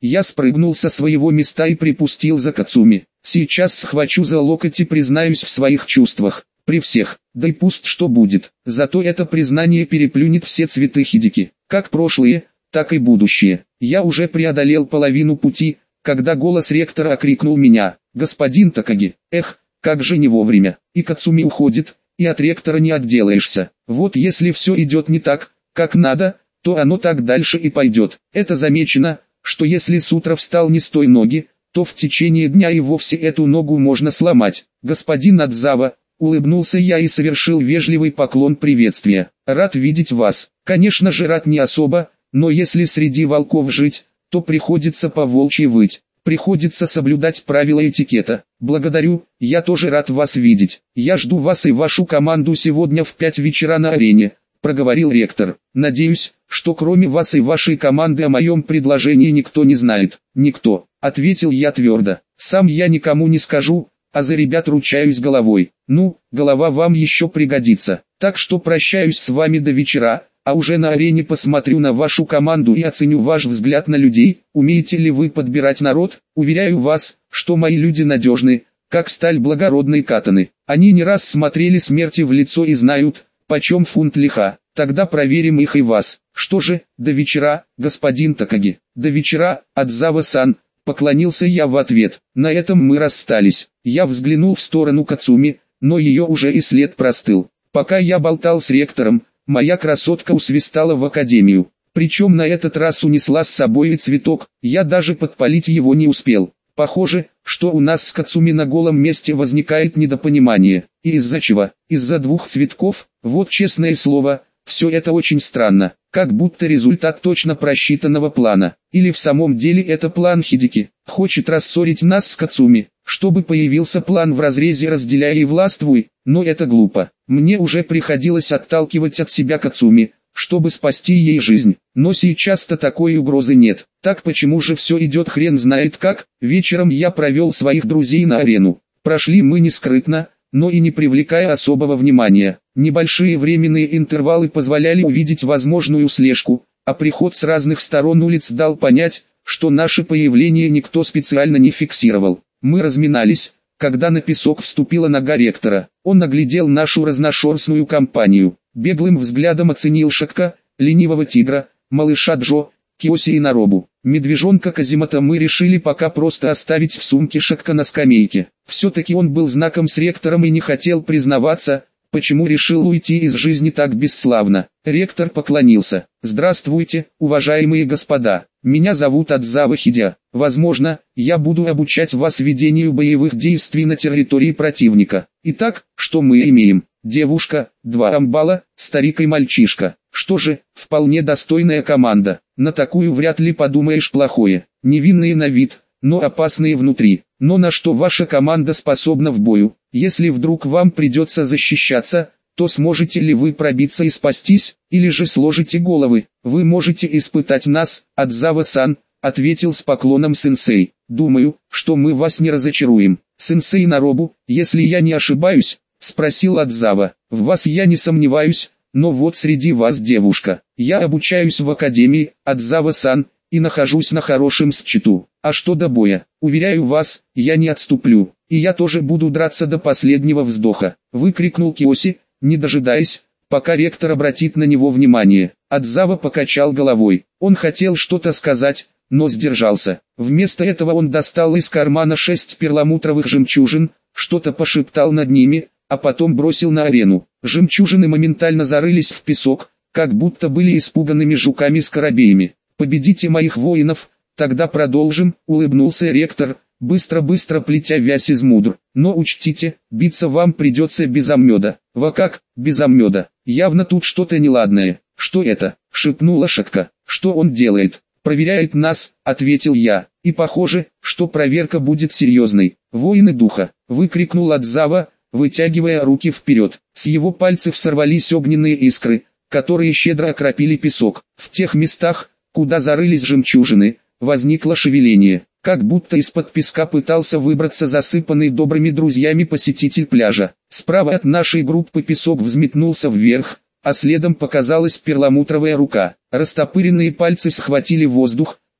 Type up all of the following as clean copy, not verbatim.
Я спрыгнул со своего места и припустил за Кацуми. Сейчас схвачу за локоть и признаюсь в своих чувствах. При всех, да и пусть что будет. Зато это признание переплюнет все цветы Хидики. Как прошлые, так и будущее. Я уже преодолел половину пути, когда голос ректора окрикнул меня. «Господин Такаги, эх, как же не вовремя. И Кацуми уходит, и от ректора не отделаешься. Вот если все идет не так, как надо, то оно так дальше и пойдет. Это замечено, что если с утра встал не с той ноги, то в течение дня и вовсе эту ногу можно сломать. Господин Адзава», улыбнулся я и совершил вежливый поклон приветствия. «Рад видеть вас. Конечно же рад не особо, но если среди волков жить, то приходится по-волчьи выть. Приходится соблюдать правила этикета. Благодарю, я тоже рад вас видеть. Я жду вас и вашу команду сегодня в 5 вечера на арене», проговорил ректор. «Надеюсь, что кроме вас и вашей команды о моем предложении никто не знает». «Никто», ответил я твердо. «Сам я никому не скажу, а за ребят ручаюсь головой. Ну, голова вам еще пригодится. Так что прощаюсь с вами до вечера, а уже на арене посмотрю на вашу команду и оценю ваш взгляд на людей. Умеете ли вы подбирать народ? Уверяю вас, что мои люди надежны, как сталь благородной катаны. Они не раз смотрели смерти в лицо и знают, почем фунт лиха. Тогда проверим их и вас. Что же, до вечера, господин Такаги». «До вечера, Адзава-сан», поклонился я в ответ. На этом мы расстались. Я взглянул в сторону Кацуми, но ее уже и след простыл. Пока я болтал с ректором, моя красотка усвистала в академию. Причем на этот раз унесла с собой и цветок, я даже подпалить его не успел. Похоже, что у нас с Кацуми на голом месте возникает недопонимание. И из-за чего? Из-за 2 цветков? Вот честное слово, все это очень странно. Как будто результат точно просчитанного плана. Или в самом деле это план Хидики. Хочет рассорить нас с Кацуми, чтобы появился план в разрезе «разделяй и властвуй», но это глупо. Мне уже приходилось отталкивать от себя Кацуми, чтобы спасти ей жизнь. Но сейчас-то такой угрозы нет. Так почему же все идет хрен знает как? Вечером я провел своих друзей на арену. Прошли мы не скрытно, но и не привлекая особого внимания. Небольшие временные интервалы позволяли увидеть возможную слежку, а приход с разных сторон улиц дал понять, что наше появление никто специально не фиксировал. Мы разминались, когда на песок вступила нога ректора. Он оглядел нашу разношерстную компанию, беглым взглядом оценил Шакка, ленивого тигра, малыша Джо, Киоси и Наробу. Медвежонка Казимата мы решили пока просто оставить в сумке Шакка на скамейке. Все-таки он был знаком с ректором и не хотел признаваться, почему решил уйти из жизни так бесславно. Ректор поклонился. «Здравствуйте, уважаемые господа. Меня зовут Адзава Хидя. Возможно, я буду обучать вас ведению боевых действий на территории противника. Итак, что мы имеем? Девушка, 2 амбала, старик и мальчишка. Что же, вполне достойная команда. На такую вряд ли подумаешь плохое. Невинные на вид, но опасные внутри. Но на что ваша команда способна в бою? Если вдруг вам придется защищаться, то сможете ли вы пробиться и спастись, или же сложите головы? Вы можете испытать нас, Адзава-сан», ответил с поклоном сенсей. «Думаю, что мы вас не разочаруем». «Сенсей Наробу, если я не ошибаюсь?» спросил Адзава. «В вас я не сомневаюсь, но вот среди вас девушка. Я обучаюсь в академии, Адзава-сан, и нахожусь на хорошем счету. А что до боя? Уверяю вас, я не отступлю, и я тоже буду драться до последнего вздоха», выкрикнул Киоси, не дожидаясь, пока ректор обратит на него внимание. Адзава покачал головой. Он хотел что-то сказать, но сдержался. Вместо этого он достал из кармана 6 перламутровых жемчужин, что-то пошептал над ними, а потом бросил на арену. Жемчужины моментально зарылись в песок, как будто были испуганными жуками-скоробеями. «Победите моих воинов, тогда продолжим», улыбнулся ректор, быстро-быстро плетя вязь из мудр. «Но учтите, биться вам придется без оммеда». «Во как, без оммеда? Явно тут что-то неладное». «Что это?» — шепнула Шакка. «Что он делает?» «Проверяет нас», — ответил я. «И похоже, что проверка будет серьезной». «Воины духа!» — выкрикнул Адзава, вытягивая руки вперед. С его пальцев сорвались огненные искры, которые щедро окропили песок. В тех местах, куда зарылись жемчужины, возникло шевеление, как будто из-под песка пытался выбраться засыпанный добрыми друзьями посетитель пляжа. Справа от нашей группы песок взметнулся вверх, а следом показалась перламутровая рука. Растопыренные пальцы схватили воздух,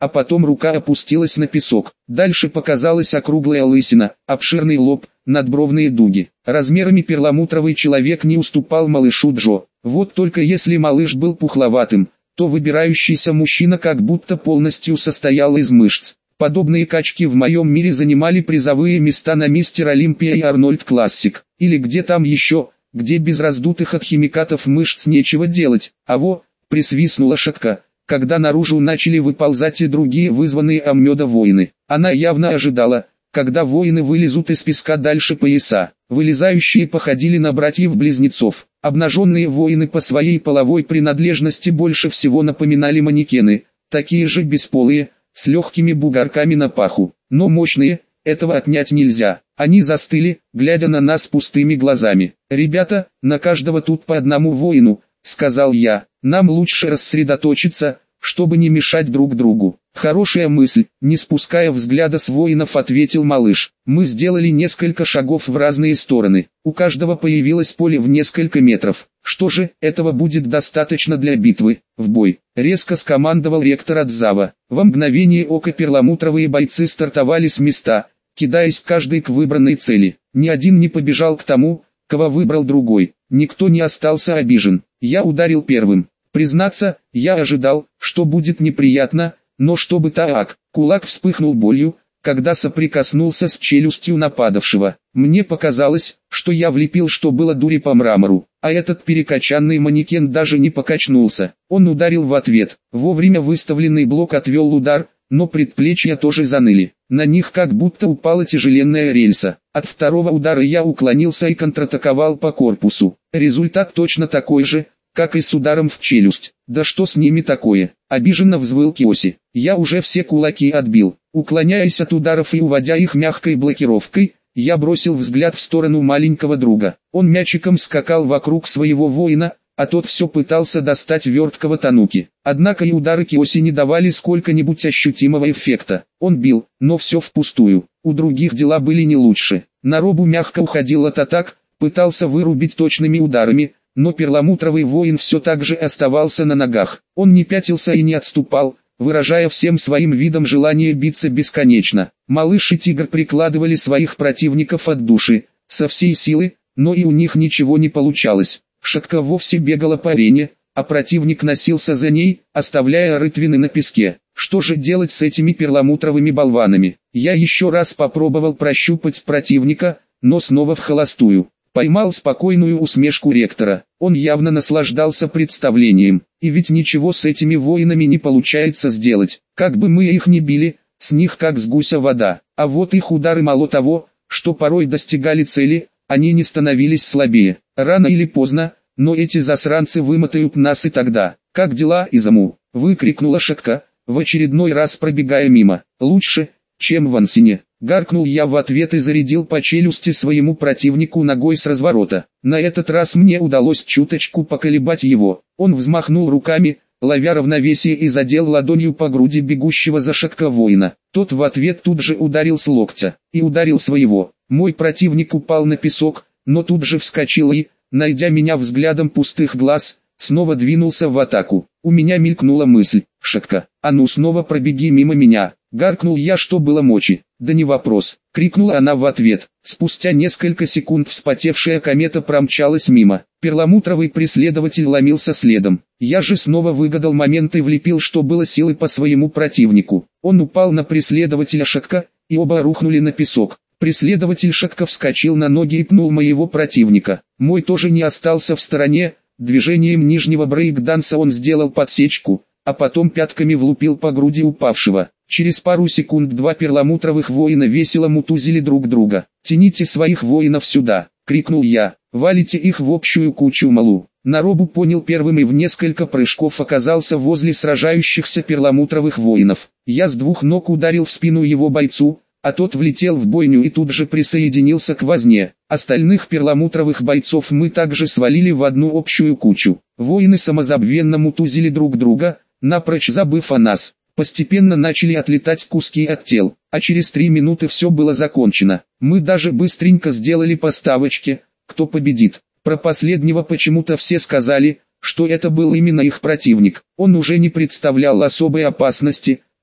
а потом рука опустилась на песок. Дальше показалась округлая лысина, обширный лоб, надбровные дуги. Размерами перламутровый человек не уступал малышу Джо. Вот только если малыш был пухловатым, то выбирающийся мужчина как будто полностью состоял из мышц. Подобные качки в моем мире занимали призовые места на Мистер Олимпия и Арнольд Классик, или где там еще, где без раздутых от химикатов мышц нечего делать. А во, присвистнула Шатка, когда наружу начали выползать и другие вызванные Аммёда воины. Она явно ожидала, когда воины вылезут из песка дальше пояса. Вылезающие походили на братьев-близнецов. Обнаженные воины по своей половой принадлежности больше всего напоминали манекены, такие же бесполые, с легкими бугорками на паху, но мощные, этого отнять нельзя. Они застыли, глядя на нас пустыми глазами. «Ребята, на каждого тут по одному воину», — сказал я, — «нам лучше рассредоточиться, чтобы не мешать друг другу». «Хорошая мысль», — не спуская взгляда с воинов, ответил малыш. Мы сделали несколько шагов в разные стороны. У каждого появилось поле в несколько метров. «Что же, этого будет достаточно для битвы. В бой!» — резко скомандовал ректор Адзава. Во мгновение ока перламутровые бойцы стартовали с места, кидаясь каждый к выбранной цели. Ни один не побежал к тому, кого выбрал другой. Никто не остался обижен. Я ударил первым. Признаться, я ожидал, что будет неприятно, но чтобы так, кулак вспыхнул болью, когда соприкоснулся с челюстью нападавшего. Мне показалось, что я влепил, что было дури, по мрамору, а этот перекачанный манекен даже не покачнулся. Он ударил в ответ. Вовремя выставленный блок отвел удар, но предплечья тоже заныли. На них как будто упала тяжеленная рельса. От второго удара я уклонился и контратаковал по корпусу. Результат точно такой же, как и с ударом в челюсть. «Да что с ними такое?» — обиженно взвыл Киоси. Я уже все кулаки отбил. Уклоняясь от ударов и уводя их мягкой блокировкой, я бросил взгляд в сторону маленького друга. Он мячиком скакал вокруг своего воина, а тот все пытался достать верткого Тануки. Однако и удары Киоси не давали сколько-нибудь ощутимого эффекта. Он бил, но все впустую. У других дела были не лучше. Наробу мягко уходил от атак, пытался вырубить точными ударами, но перламутровый воин все так же оставался на ногах. Он не пятился и не отступал, выражая всем своим видом желание биться бесконечно. Малыш и тигр прикладывали своих противников от души, со всей силы, но и у них ничего не получалось. Шатка вовсе бегала по арене, а противник носился за ней, оставляя рытвины на песке. Что же делать с этими перламутровыми болванами? Я еще раз попробовал прощупать противника, но снова в холостую. Поймал спокойную усмешку ректора. Он явно наслаждался представлением. И ведь ничего с этими воинами не получается сделать. Как бы мы их ни били, с них как с гуся вода. А вот их удары мало того, что порой достигали цели, они не становились слабее. Рано или поздно, но эти засранцы вымотают нас и тогда. «Как дела, Изаму?» — выкрикнула Шатка, в очередной раз пробегая мимо. «Лучше, чем в Ансине». Гаркнул я в ответ и зарядил по челюсти своему противнику ногой с разворота. На этот раз мне удалось чуточку поколебать его. Он взмахнул руками, ловя равновесие, и задел ладонью по груди бегущего за Шатка воина. Тот в ответ тут же ударил с локтя. И ударил своего. Мой противник упал на песок, но тут же вскочил и, найдя меня взглядом пустых глаз, снова двинулся в атаку. У меня мелькнула мысль: «Шатка, а ну снова пробеги мимо меня!» Гаркнул я, что было мочи. «Да не вопрос!» — крикнула она в ответ. Спустя несколько секунд вспотевшая комета промчалась мимо. Перламутровый преследователь ломился следом. Я же снова выгадал момент и влепил, что было силы, по своему противнику. Он упал на преследователя Шатка, и оба рухнули на песок. Преследователь Шатка вскочил на ноги и пнул моего противника. Мой тоже не остался в стороне. Движением нижнего брейк-данса он сделал подсечку, а потом пятками влупил по груди упавшего. Через пару секунд два перламутровых воина весело мутузили друг друга. «Тяните своих воинов сюда!» — крикнул я. «Валите их в общую кучу малу!» Наробу понял первым и в несколько прыжков оказался возле сражающихся перламутровых воинов. Я с двух ног ударил в спину его бойцу, а тот влетел в бойню и тут же присоединился к возне. Остальных перламутровых бойцов мы также свалили в одну общую кучу. Воины самозабвенно мутузили друг друга, напрочь забыв о нас. Постепенно начали отлетать куски от тел, а через 3 минуты все было закончено. Мы даже быстренько сделали по ставочке, кто победит. Про последнего почему-то все сказали, что это был именно их противник. Он уже не представлял особой опасности,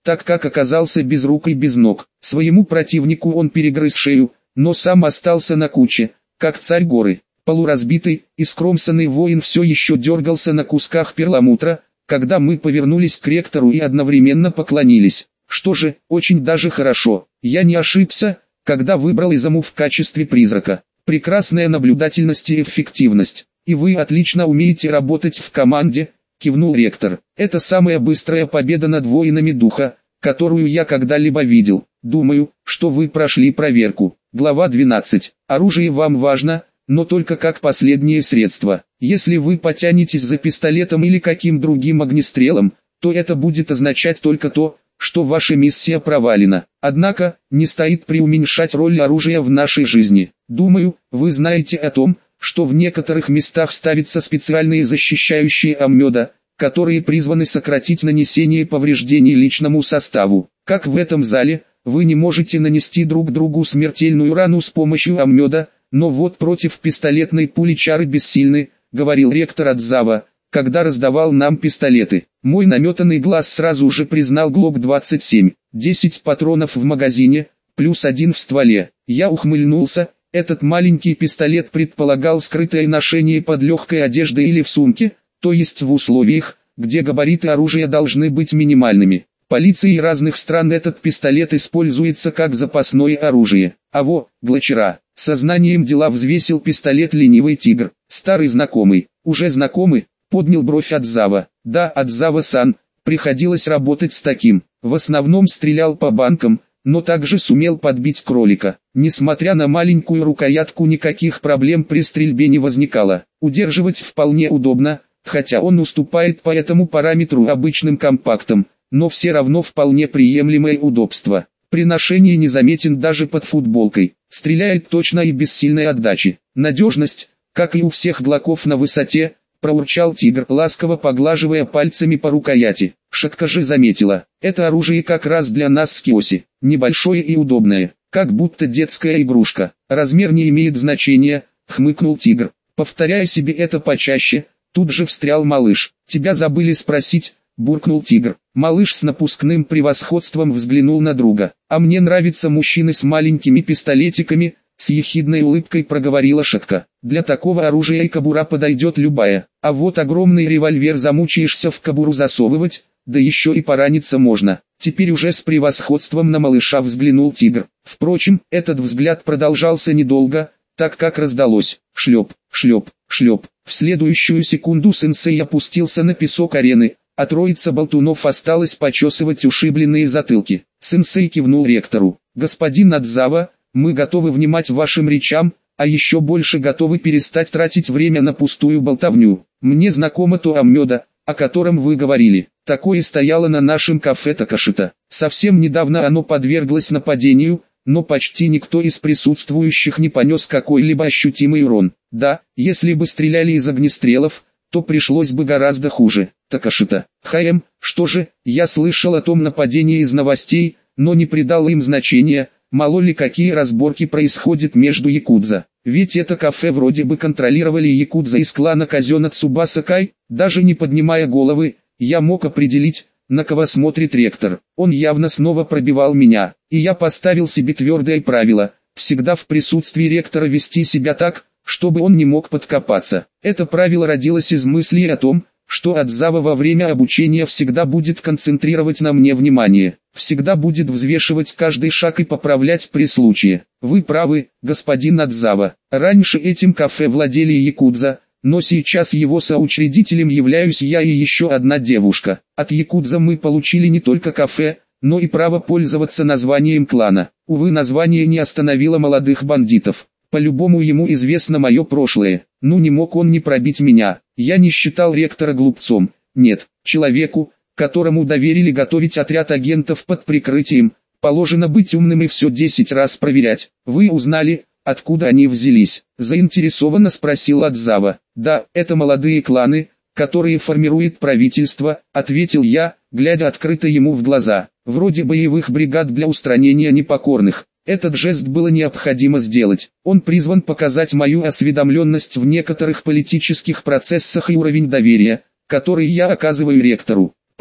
так как оказался без рук и без ног. Своему противнику он перегрыз шею, но сам остался на куче, как царь горы. Полуразбитый и скромсанный воин все еще дергался на кусках перламутра, когда мы повернулись к ректору и одновременно поклонились. Что же, очень даже хорошо, я не ошибся, когда выбрал Изаму в качестве призрака. Прекрасная наблюдательность и эффективность. И вы отлично умеете работать в команде, кивнул ректор. Это самая быстрая победа над воинами духа, которую я когда-либо видел. Думаю, что вы прошли проверку. Глава 12. Оружие вам важно, но только как последнее средство. Если вы потянетесь за пистолетом или каким другим огнестрелом, то это будет означать только то, что ваша миссия провалена. Однако, не стоит преуменьшать роль оружия в нашей жизни. Думаю, вы знаете о том, что в некоторых местах ставятся специальные защищающие оммёда, которые призваны сократить нанесение повреждений личному составу. Как в этом зале, вы не можете нанести друг другу смертельную рану с помощью оммёда, но вот против пистолетной пули чары бессильны, говорил ректор Адзава, когда раздавал нам пистолеты. Мой наметанный глаз сразу же признал ГЛОК-27, 10 патронов в магазине, плюс 1 в стволе. Я ухмыльнулся. Этот маленький пистолет предполагал скрытое ношение под легкой одеждой или в сумке, то есть в условиях, где габариты оружия должны быть минимальными. Полицией разных стран этот пистолет используется как запасное оружие. Глачера. Сознанием дела взвесил пистолет ленивый тигр. Старый знакомый. Уже знакомый? Поднял бровь Адзава. Да, Адзава-сан, приходилось работать с таким. В основном стрелял по банкам, но также сумел подбить кролика. Несмотря на маленькую рукоятку, никаких проблем при стрельбе не возникало. Удерживать вполне удобно, хотя он уступает по этому параметру обычным компактам, но все равно вполне приемлемое удобство. При ношении незаметен даже под футболкой. Стреляет точно и без сильной отдачи. Надежность, как и у всех глоков на высоте, проурчал тигр, ласково поглаживая пальцами по рукояти. Шатка же заметила, это оружие как раз для нас с Киоси. Небольшое и удобное, как будто детская игрушка. Размер не имеет значения, хмыкнул тигр. Повторяя себе это почаще, тут же встрял малыш. Тебя забыли спросить, буркнул тигр. Малыш с напускным превосходством взглянул на друга. А мне нравятся мужчины с маленькими пистолетиками, с ехидной улыбкой проговорила Шатка. Для такого оружия и кобура подойдет любая. А вот огромный револьвер замучаешься в кобуру засовывать, да еще и пораниться можно. Теперь уже с превосходством на малыша взглянул тигр. Впрочем, этот взгляд продолжался недолго, так как раздалось шлеп, шлеп, шлеп. В следующую секунду сенсей опустился на песок арены, а троица болтунов осталась почесывать ушибленные затылки. Сенсей кивнул ректору. Господин Адзава, мы готовы внимать вашим речам, а еще больше готовы перестать тратить время на пустую болтовню. Мне знакомо то оммёда, о котором вы говорили. Такое стояло на нашем кафе Такашита. Совсем недавно оно подверглось нападению, но почти никто из присутствующих не понес какой-либо ощутимый урон. Да, если бы стреляли из огнестрелов, то пришлось бы гораздо хуже. Такашита. Что же, я слышал о том нападении из новостей, но не придал им значения. Мало ли какие разборки происходят между якудза. Ведь это кафе вроде бы контролировали якудза из клана Казёна Цубаса Кай. Даже не поднимая головы, я мог определить, на кого смотрит ректор. Он явно снова пробивал меня, и я поставил себе твердое правило, всегда в присутствии ректора вести себя так, чтобы он не мог подкопаться. Это правило родилось из мысли о том, что Адзава во время обучения всегда будет концентрировать на мне внимание, всегда будет взвешивать каждый шаг и поправлять при случае. Вы правы, господин Адзава, раньше этим кафе владели якудза, но сейчас его соучредителем являюсь я и еще одна девушка. От якудза мы получили не только кафе, но и право пользоваться названием клана. Увы, название не остановило молодых бандитов. По-любому ему известно мое прошлое. Ну не мог он не пробить меня. Я не считал ректора глупцом. Нет, человеку, которому доверили готовить отряд агентов под прикрытием, положено быть умным и все 10 раз проверять. Вы узнали, откуда они взялись? Заинтересованно спросил Адзава. Да, это молодые кланы, которые формирует правительство, ответил я, глядя открыто ему в глаза. Вроде боевых бригад для устранения непокорных. Этот жест было необходимо сделать. Он призван показать мою осведомленность в некоторых политических процессах и уровень доверия, который я оказываю ректору.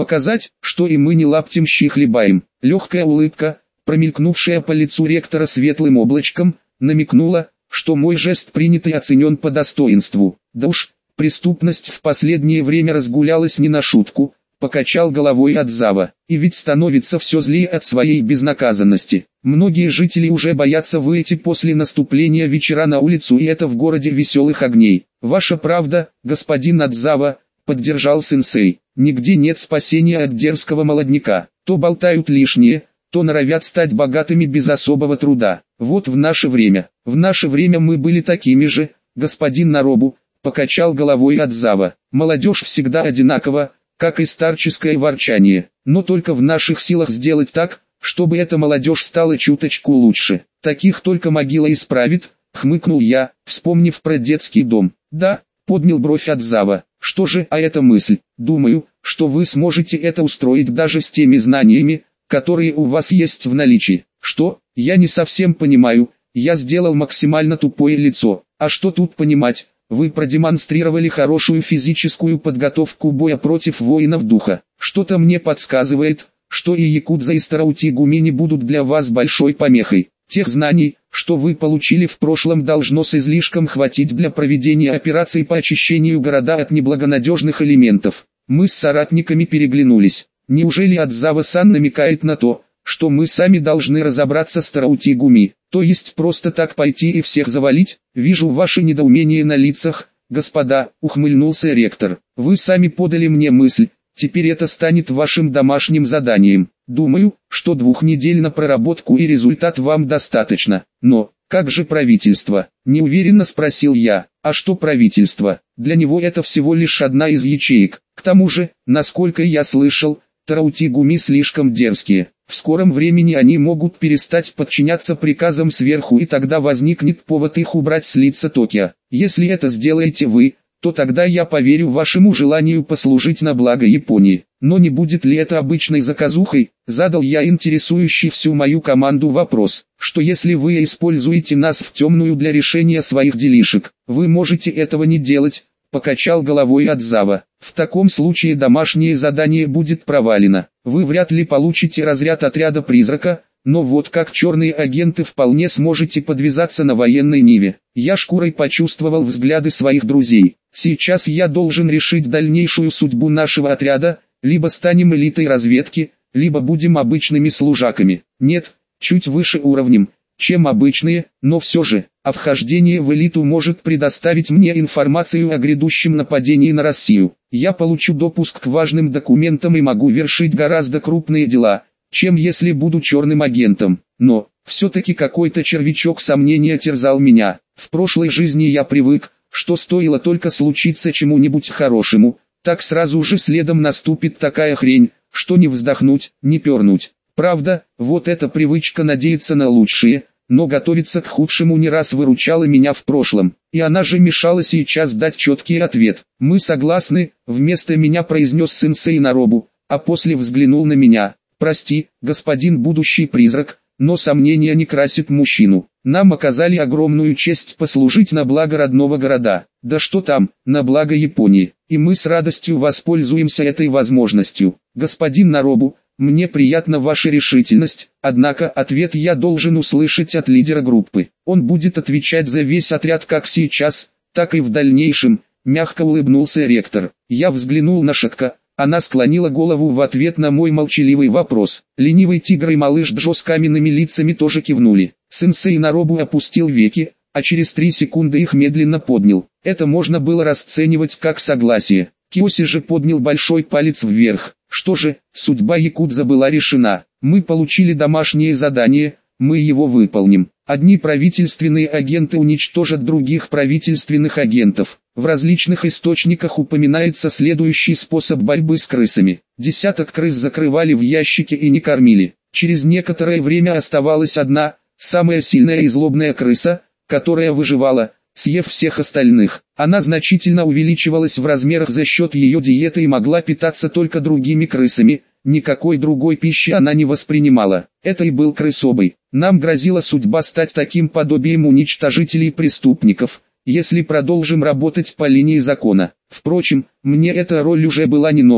Показать, что и мы не лаптем щи хлебаем. Легкая улыбка, промелькнувшая по лицу ректора светлым облачком, намекнула, что мой жест принят и оценен по достоинству. Да уж, преступность в последнее время разгулялась не на шутку, покачал головой Адзава. И ведь становится все злее от своей безнаказанности. Многие жители уже боятся выйти после наступления вечера на улицу, и это в городе веселых огней. Ваша правда, господин Адзава, поддержал сенсей. Нигде нет спасения от дерзкого молодняка. То болтают лишнее, то норовят стать богатыми без особого труда. Вот в наше время мы были такими же, господин Наробу, покачал головой Адзава. Молодежь всегда одинакова, как и старческое ворчание, но только в наших силах сделать так, чтобы эта молодежь стала чуточку лучше. Таких только могила исправит, хмыкнул я, вспомнив про детский дом. Да, поднял бровь Адзава. Что же, а эта мысль? Думаю, что вы сможете это устроить даже с теми знаниями, которые у вас есть в наличии. Что? Я не совсем понимаю. Я сделал максимально тупое лицо. А что тут понимать? Вы продемонстрировали хорошую физическую подготовку боя против воинов духа. Что-то мне подсказывает, что и Якудза и Стараути-гуми не будут для вас большой помехой. Тех знаний, что вы получили в прошлом, должно с излишком хватить для проведения операций по очищению города от неблагонадежных элементов. Мы с соратниками переглянулись. Неужели Адзава-сан намекает на то, что мы сами должны разобраться с Тараути-гуми, то есть просто так пойти и всех завалить? Вижу ваше недоумение на лицах, господа, ухмыльнулся ректор. Вы сами подали мне мысль, теперь это станет вашим домашним заданием. Думаю, что 2 недель на проработку и результат вам достаточно. Но, как же правительство? Неуверенно спросил я. А что правительство? Для него это всего лишь одна из ячеек. К тому же, насколько я слышал, Тараути-гуми слишком дерзкие. В скором времени они могут перестать подчиняться приказам сверху, и тогда возникнет повод их убрать с лица Токио. Если это сделаете вы, то тогда я поверю вашему желанию послужить на благо Японии. Но не будет ли это обычной заказухой? Задал я интересующий всю мою команду вопрос. Что если вы используете нас в темную для решения своих делишек? Вы можете этого не делать, покачал головой Адзава. В таком случае домашнее задание будет провалено. Вы вряд ли получите разряд отряда призрака, но вот как черные агенты вполне сможете подвязаться на военной ниве. Я шкурой почувствовал взгляды своих друзей. Сейчас я должен решить дальнейшую судьбу нашего отряда, либо станем элитой разведки, либо будем обычными служаками. Нет, чуть выше уровнем, чем обычные, но все же, а вхождение в элиту может предоставить мне информацию о грядущем нападении на Россию. Я получу допуск к важным документам и могу вершить гораздо крупные дела, чем если буду черным агентом. Но, все-таки какой-то червячок сомнения терзал меня. В прошлой жизни я привык, что стоило только случиться чему-нибудь хорошему, так сразу же следом наступит такая хрень, что не вздохнуть, не пернуть. Правда, вот эта привычка надеяться на лучшее, но готовиться к худшему не раз выручала меня в прошлом, и она же мешала сейчас дать четкий ответ. «Мы согласны», — вместо меня произнес сенсей Наробу, а после взглянул на меня. «Прости, господин будущий призрак, но сомнения не красят мужчину. Нам оказали огромную честь послужить на благо родного города. Да что там, на благо Японии. И мы с радостью воспользуемся этой возможностью. Господин Наробу, мне приятна ваша решительность, однако ответ я должен услышать от лидера группы. Он будет отвечать за весь отряд как сейчас, так и в дальнейшем», — мягко улыбнулся ректор. Я взглянул на Шатка. Она склонила голову в ответ на мой молчаливый вопрос. Ленивый тигр и малыш Джо с каменными лицами тоже кивнули. Сенсей Наробу опустил веки, а через 3 секунды их медленно поднял. Это можно было расценивать как согласие. Киоси же поднял большой палец вверх. Что же, судьба Якудза была решена. Мы получили домашнее задание, мы его выполним. Одни правительственные агенты уничтожат других правительственных агентов. В различных источниках упоминается следующий способ борьбы с крысами. 10 крыс закрывали в ящике и не кормили. Через некоторое время оставалась одна, самая сильная и злобная крыса, которая выживала, съев всех остальных. Она значительно увеличивалась в размерах за счет ее диеты и могла питаться только другими крысами. Никакой другой пищи она не воспринимала. Это и был крысобой. Нам грозила судьба стать таким подобием уничтожителей преступников, если продолжим работать по линии закона. Впрочем, мне эта роль уже была не нова,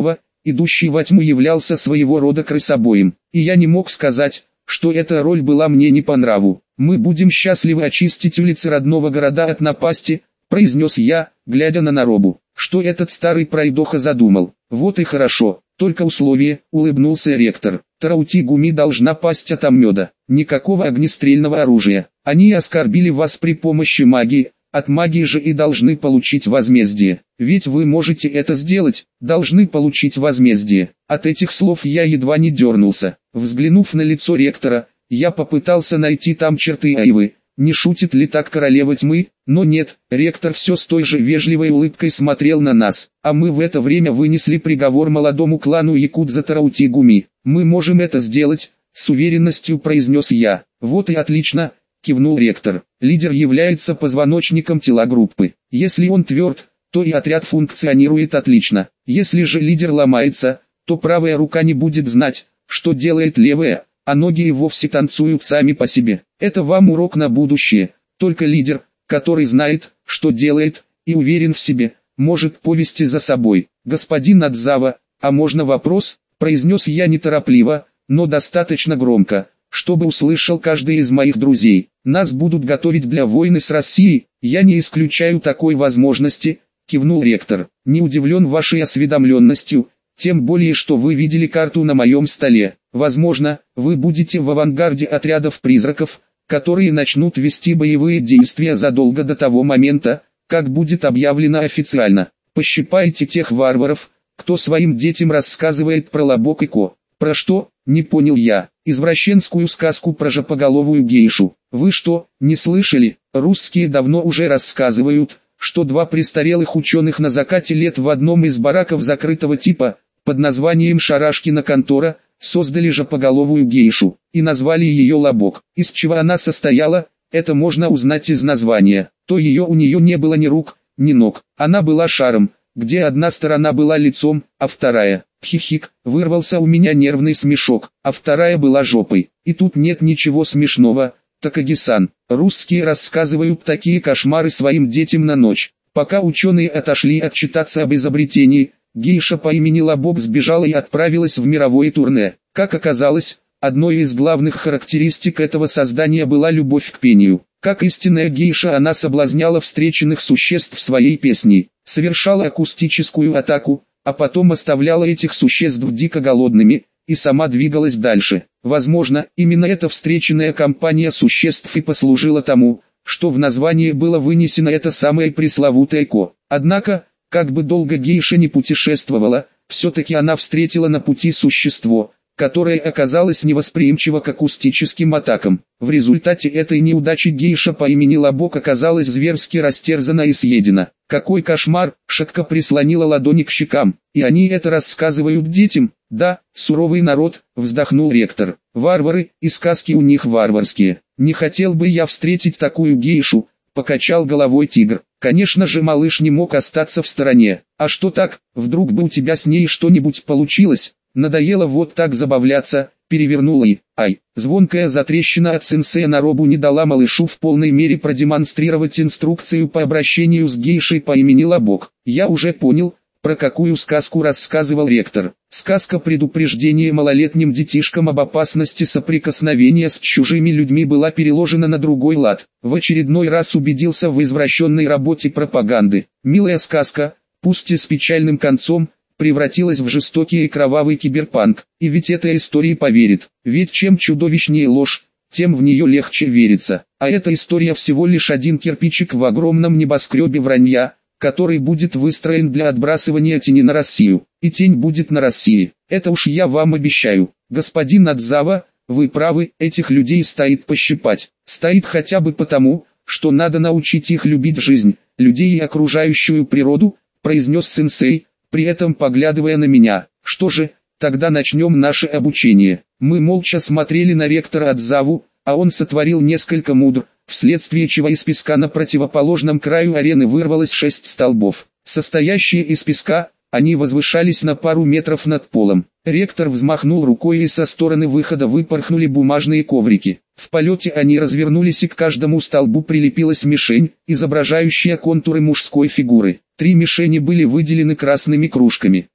идущий во тьму, являлся своего рода крысобоем, и я не мог сказать, что эта роль была мне не по нраву. «Мы будем счастливы очистить улицы родного города от напасти», произнес я, глядя на Наробу. Что этот старый пройдоха задумал? Вот и хорошо, только условие, улыбнулся ректор. Тараути-Гуми должна пасть от меда. Никакого огнестрельного оружия. Они оскорбили вас при помощи магии, от магии же и должны получить возмездие. Ведь вы можете это сделать, должны получить возмездие. От этих слов я едва не дернулся. Взглянув на лицо ректора, я попытался найти там черты Айвы. Не шутит ли так королева тьмы? Но нет, ректор все с той же вежливой улыбкой смотрел на нас, а мы в это время вынесли приговор молодому клану Якудза Тараути-Гуми. Мы можем это сделать, с уверенностью произнес я. Вот и отлично, кивнул ректор. Лидер является позвоночником тела группы. Если он тверд, то и отряд функционирует отлично. Если же лидер ломается, то правая рука не будет знать, что делает левая, а ноги и вовсе танцуют сами по себе. Это вам урок на будущее. Только лидер, который знает, что делает, и уверен в себе, может повести за собой. Господин Адзава, а можно вопрос? Произнес я неторопливо, но достаточно громко, чтобы услышал каждый из моих друзей. Нас будут готовить для войны с Россией, я не исключаю такой возможности, кивнул ректор. Не удивлен вашей осведомленностью, тем более что вы видели карту на моем столе. Возможно, вы будете в авангарде отрядов призраков, которые начнут вести боевые действия задолго до того момента, как будет объявлено официально. Пощипайте тех варваров, кто своим детям рассказывает про Лобок и Ко. Про что, не понял я. Извращенскую сказку про жопоголовую гейшу. Вы что, не слышали? Русские давно уже рассказывают, что два престарелых ученых на закате лет в одном из бараков закрытого типа, под названием Шарашкина контора, создали жопоголовую гейшу, и назвали ее Лобок. Из чего она состояла, это можно узнать из названия. То у нее не было ни рук, ни ног. Она была шаром, где одна сторона была лицом, а вторая, хихик, вырвался у меня нервный смешок, а вторая была жопой. И тут нет ничего смешного, Такаги-сан. Русские рассказывают такие кошмары своим детям на ночь. Пока ученые отошли отчитаться об изобретении, гейша по имени Лобок сбежала и отправилась в мировое турне. Как оказалось, одной из главных характеристик этого создания была любовь к пению. Как истинная гейша она соблазняла встреченных существ своей песней, совершала акустическую атаку, а потом оставляла этих существ дико голодными, и сама двигалась дальше. Возможно, именно эта встреченная компания существ и послужила тому, что в названии было вынесено это самое пресловутое Ко. Однако, как бы долго гейша не путешествовала, все-таки она встретила на пути существо, которое оказалось невосприимчиво к акустическим атакам. В результате этой неудачи гейша по имени Лобок оказалась зверски растерзана и съедена. Какой кошмар! Шатка прислонила ладони к щекам. И они это рассказывают детям? Да, суровый народ, вздохнул ректор. Варвары, и сказки у них варварские. Не хотел бы я встретить такую гейшу, покачал головой тигр. Конечно же, малыш не мог остаться в стороне. А что так, вдруг бы у тебя с ней что-нибудь получилось? Надоело вот так забавляться, перевернула и, звонкая затрещина от сенсея Наробу не дала малышу в полной мере продемонстрировать инструкцию по обращению с гейшей по имени Лобок. Я уже понял, про какую сказку рассказывал ректор. Сказка предупреждения малолетним детишкам об опасности соприкосновения с чужими людьми была переложена на другой лад. В очередной раз убедился в извращенной работе пропаганды. Милая сказка, пусть и с печальным концом, превратилась в жестокий и кровавый киберпанк. И ведь этой истории поверит. Ведь чем чудовищнее ложь, тем в нее легче верится. А эта история всего лишь один кирпичик в огромном небоскребе вранья, который будет выстроен для отбрасывания тени на Россию. И тень будет на России. Это уж я вам обещаю. Господин Адзава, вы правы, этих людей стоит пощипать. Стоит хотя бы потому, что надо научить их любить жизнь, людей и окружающую природу, произнес сенсей, при этом поглядывая на меня. Что же, тогда начнем наше обучение. Мы молча смотрели на ректора Адзаву, а он сотворил несколько мудр, вследствие чего из песка на противоположном краю арены вырвалось 6 столбов. Состоящие из песка, они возвышались на пару метров над полом. Ректор взмахнул рукой, и со стороны выхода выпорхнули бумажные коврики. В полете они развернулись, и к каждому столбу прилепилась мишень, изображающая контуры мужской фигуры. 3 мишени были выделены красными кружками.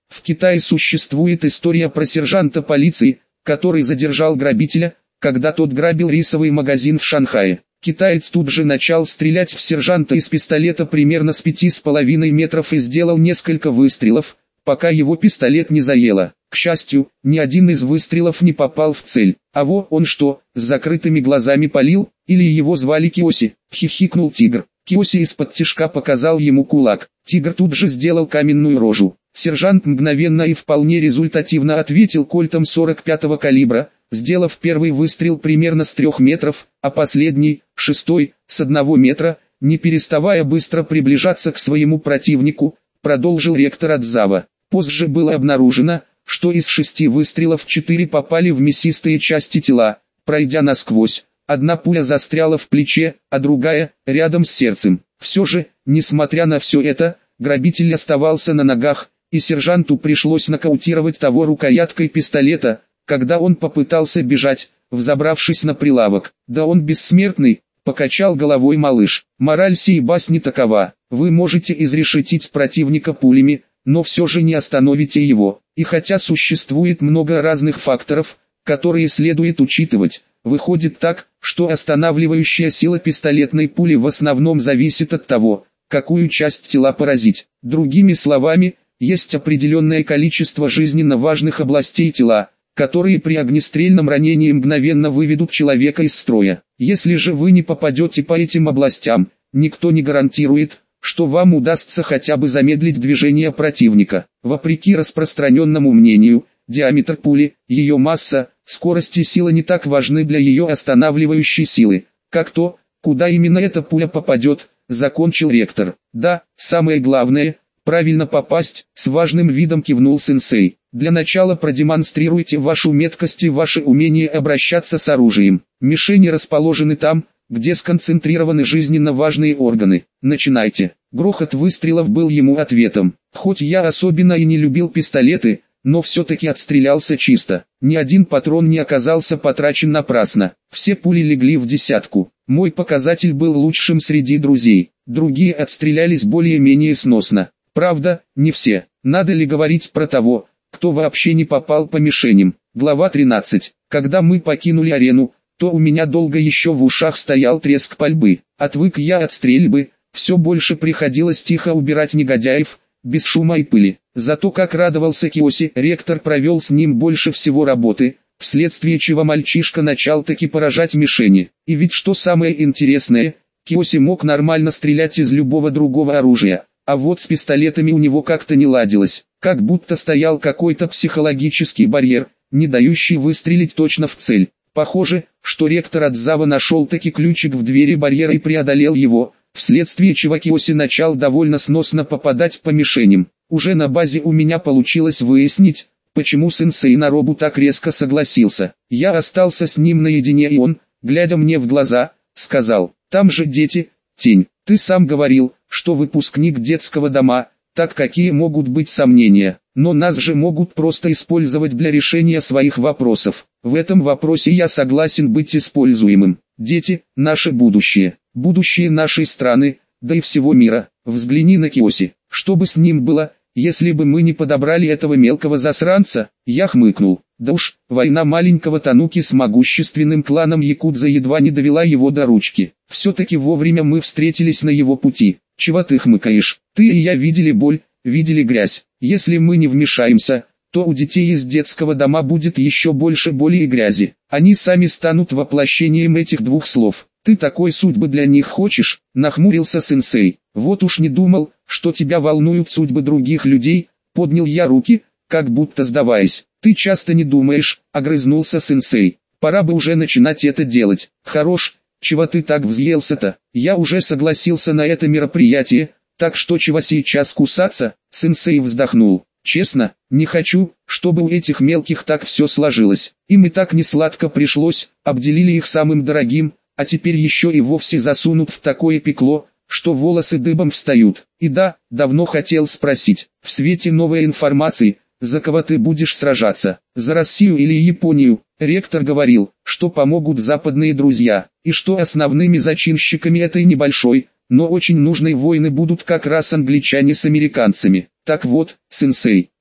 В Китае существует история про сержанта полиции, который задержал грабителя, когда тот грабил рисовый магазин в Шанхае. Китаец тут же начал стрелять в сержанта из пистолета примерно с 5,5 метров и сделал несколько выстрелов, пока его пистолет не заело. К счастью, ни один из выстрелов не попал в цель. А во он что, с закрытыми глазами палил, или его звали Киоси? Хихикнул тигр. Киоси из-под тишка показал ему кулак. Тигр тут же сделал каменную рожу. Сержант мгновенно и вполне результативно ответил кольтом 45-го калибра, сделав первый выстрел примерно с 3 метров, а последний, шестой, с 1 метра, не переставая быстро приближаться к своему противнику, продолжил ректор Адзава. Позже было обнаружено, что из 6 выстрелов 4 попали в мясистые части тела, пройдя насквозь. Одна пуля застряла в плече, а другая – рядом с сердцем. Все же, несмотря на все это, грабитель оставался на ногах, и сержанту пришлось нокаутировать того рукояткой пистолета, когда он попытался бежать, взобравшись на прилавок. «Да он бессмертный», – покачал головой малыш. Мораль сей басни такова: вы можете изрешетить противника пулями, но все же не остановите его. И хотя существует много разных факторов, которые следует учитывать, выходит так, что останавливающая сила пистолетной пули в основном зависит от того, какую часть тела поразить. Другими словами, есть определенное количество жизненно важных областей тела, которые при огнестрельном ранении мгновенно выведут человека из строя. Если же вы не попадете по этим областям, никто не гарантирует, что вам удастся хотя бы замедлить движение противника. Вопреки распространенному мнению, диаметр пули, ее масса, скорость и сила не так важны для ее останавливающей силы, как то, куда именно эта пуля попадет, закончил ректор. Да, самое главное – правильно попасть, с важным видом кивнул сенсей. Для начала продемонстрируйте вашу меткость и ваше умение обращаться с оружием. Мишени расположены там, где сконцентрированы жизненно важные органы. Начинайте. Грохот выстрелов был ему ответом. Хоть я особенно и не любил пистолеты, но все-таки отстрелялся чисто. Ни один патрон не оказался потрачен напрасно. Все пули легли в десятку. Мой показатель был лучшим среди друзей. Другие отстрелялись более-менее сносно. Правда, не все. Надо ли говорить про того, кто вообще не попал по мишеням? Глава 13. Когда мы покинули арену, то у меня долго еще в ушах стоял треск пальбы. Отвык я от стрельбы, все больше приходилось тихо убирать негодяев, без шума и пыли. Зато как радовался Киоси, ректор провел с ним больше всего работы, вследствие чего мальчишка начал таки поражать мишени. И ведь что самое интересное, Киоси мог нормально стрелять из любого другого оружия, а вот с пистолетами у него как-то не ладилось, как будто стоял какой-то психологический барьер, не дающий выстрелить точно в цель. Похоже, что ректор Адзава нашел таки ключик в двери барьера и преодолел его, вследствие чего Киоси начал довольно сносно попадать по мишеням. Уже на базе у меня получилось выяснить, почему сенсей Наробу так резко согласился. Я остался с ним наедине, и он, глядя мне в глаза, сказал: «Там же дети, Тень, ты сам говорил, что выпускник детского дома, так какие могут быть сомнения, но нас же могут просто использовать для решения своих вопросов. В этом вопросе я согласен быть используемым. Дети – наше будущее, будущее нашей страны, да и всего мира. Взгляни на Киоси, что бы с ним было, если бы мы не подобрали этого мелкого засранца?» Я хмыкнул. Да уж, война маленького Тануки с могущественным кланом Якудза едва не довела его до ручки. Все-таки вовремя мы встретились на его пути. Чего ты хмыкаешь? Ты и я видели боль, видели грязь. Если мы не вмешаемся, то у детей из детского дома будет еще больше боли и грязи. Они сами станут воплощением этих двух слов. Ты такой судьбы для них хочешь? Нахмурился сенсей. Вот уж не думал, что тебя волнуют судьбы других людей. Поднял я руки, как будто сдаваясь. Ты часто не думаешь, огрызнулся сенсей. Пора бы уже начинать это делать. Хорош, чего ты так взъелся-то? Я уже согласился на это мероприятие, так что чего сейчас кусаться? Сенсей вздохнул. Честно, не хочу, чтобы у этих мелких так все сложилось. Им и так не сладко пришлось, обделили их самым дорогим, а теперь еще и вовсе засунут в такое пекло, что волосы дыбом встают. И да, давно хотел спросить, в свете новой информации, за кого ты будешь сражаться, за Россию или Японию? Ректор говорил, что помогут западные друзья, и что основными зачинщиками этой небольшой, но очень нужной войны будут как раз англичане с американцами. Так вот, сенсей,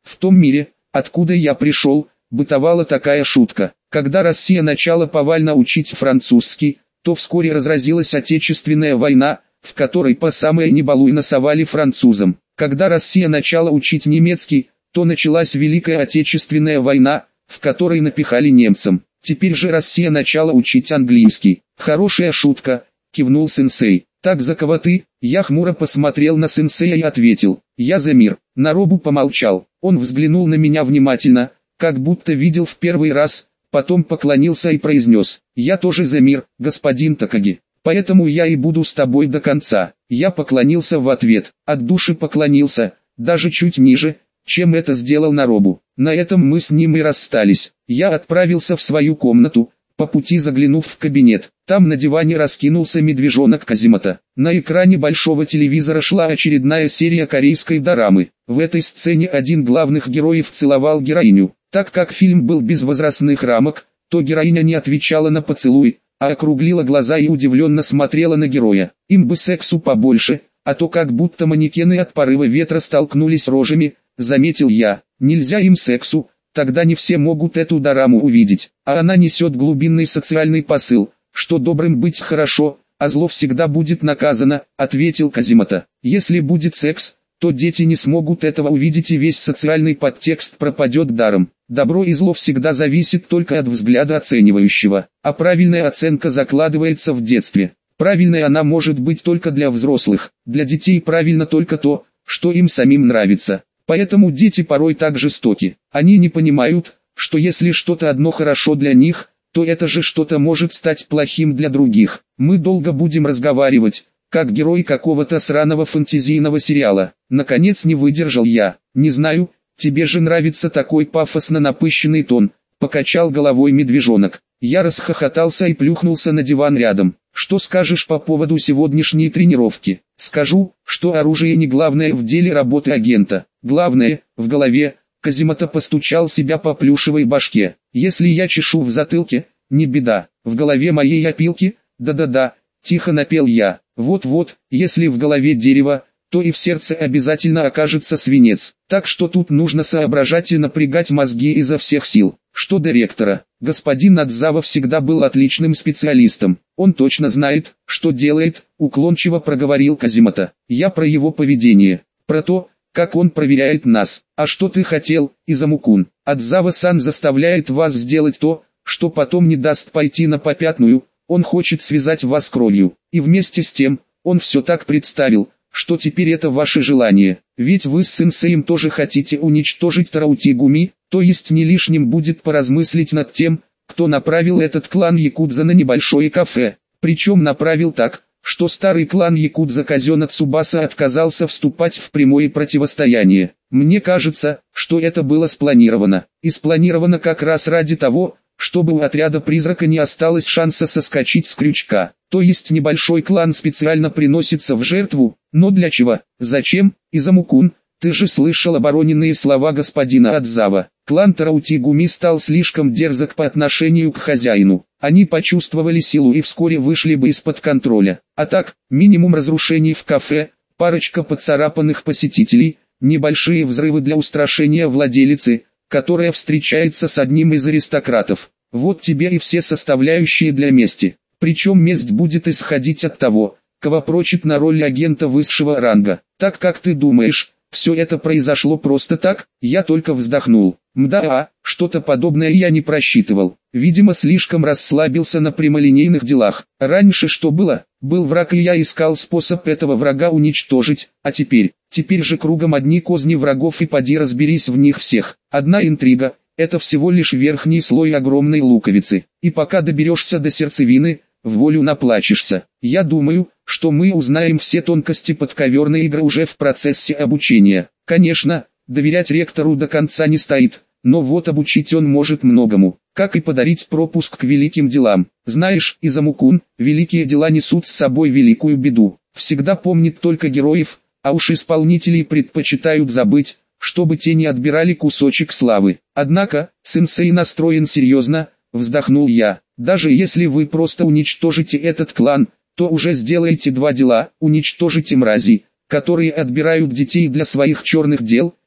В том мире, откуда я пришел, бытовала такая шутка. Когда Россия начала повально учить французский, то вскоре разразилась Отечественная война, в которой по самое не балуй насовали французам. Когда Россия начала учить немецкий, то началась Великая Отечественная война, в которой напихали немцам. Теперь же Россия начала учить английский. Хорошая шутка, кивнул сенсей. Так за кого ты? Я хмуро посмотрел на сенсея и ответил: я за мир. Наробу помолчал. Он взглянул на меня внимательно, как будто видел в первый раз, потом поклонился и произнес: я тоже за мир, господин Такаги. Поэтому я и буду с тобой до конца. Я поклонился в ответ, от души поклонился, даже чуть ниже, чем это сделал Наробу. На этом мы с ним и расстались. Я отправился в свою комнату, по пути заглянув в кабинет. Там на диване раскинулся медвежонок Казимата. На экране большого телевизора шла очередная серия корейской дорамы. В этой сцене один главных героев целовал героиню. Так как фильм был без возрастных рамок, то героиня не отвечала на поцелуй, а округлила глаза и удивленно смотрела на героя. Им бы сексу побольше, а то как будто манекены от порыва ветра столкнулись рожами, заметил я. Нельзя им сексу, тогда не все могут эту дораму увидеть, а она несет глубинный социальный посыл, что добрым быть хорошо, а зло всегда будет наказано, ответил Казимата. Если будет секс, то дети не смогут этого увидеть и весь социальный подтекст пропадет даром. Добро и зло всегда зависит только от взгляда оценивающего, а правильная оценка закладывается в детстве. Правильной она может быть только для взрослых, для детей правильно только то, что им самим нравится. Поэтому дети порой так жестоки. Они не понимают, что если что-то одно хорошо для них, то это же что-то может стать плохим для других. Мы долго будем разговаривать, как герой какого-то сраного фэнтезийного сериала. Наконец не выдержал я. Не знаю, тебе же нравится такой пафосно напыщенный тон, покачал головой медвежонок. Я расхохотался и плюхнулся на диван рядом. Что скажешь по поводу сегодняшней тренировки? Скажу, что оружие не главное в деле работы агента. Главное, в голове. Казимата постучал себя по плюшевой башке. Если я чешу в затылке, не беда. В голове моей опилки, да-да-да, тихо напел я. Вот-вот, если в голове дерево, то и в сердце обязательно окажется свинец. Так что тут нужно соображать и напрягать мозги изо всех сил. Что до ректора, господин Адзава всегда был отличным специалистом. Он точно знает, что делает, уклончиво проговорил Казимата. Я про его поведение, про то, как он проверяет нас. А что ты хотел, Изамукун? Адзава-сан заставляет вас сделать то, что потом не даст пойти на попятную. Он хочет связать вас кровью. И вместе с тем, он все так представил, что теперь это ваше желание. Ведь вы с сенсеем тоже хотите уничтожить Тараутигуми, то есть не лишним будет поразмыслить над тем, кто направил этот клан Якудза на небольшое кафе. Причем направил так, что старый клан Якудза Казёна Цубаса отказался вступать в прямое противостояние. Мне кажется, что это было спланировано. И спланировано как раз ради того, чтобы у отряда призрака не осталось шанса соскочить с крючка. То есть небольшой клан специально приносится в жертву, но для чего? Зачем? Изамукун, ты же слышал обороненные слова господина Адзава. Клан Тараутигуми стал слишком дерзок по отношению к хозяину. Они почувствовали силу и вскоре вышли бы из-под контроля. А так, минимум разрушений в кафе, парочка поцарапанных посетителей, небольшие взрывы для устрашения владелицы, которая встречается с одним из аристократов. Вот тебе и все составляющие для мести. Причем месть будет исходить от того, кого прочит на роль агента высшего ранга. Так как ты думаешь, все это произошло просто так? Я только вздохнул. Мда, что-то подобное я не просчитывал. Видимо, слишком расслабился на прямолинейных делах. Раньше что было? Был враг, и я искал способ этого врага уничтожить, а теперь же кругом одни козни врагов, и поди разберись в них всех. Одна интрига, это всего лишь верхний слой огромной луковицы. И пока доберешься до сердцевины, в волю наплачешься. Я думаю, что мы узнаем все тонкости подковерной игры уже в процессе обучения. Конечно, доверять ректору до конца не стоит, но вот обучить он может многому, как и подарить пропуск к великим делам. Знаешь, Изамукун, великие дела несут с собой великую беду. Всегда помнит только героев, а уж исполнителей предпочитают забыть, чтобы те не отбирали кусочек славы. Однако, сенсей настроен серьезно, вздохнул я. Даже если вы просто уничтожите этот клан, то уже сделаете два дела: уничтожите мрази, которые отбирают детей для своих черных дел,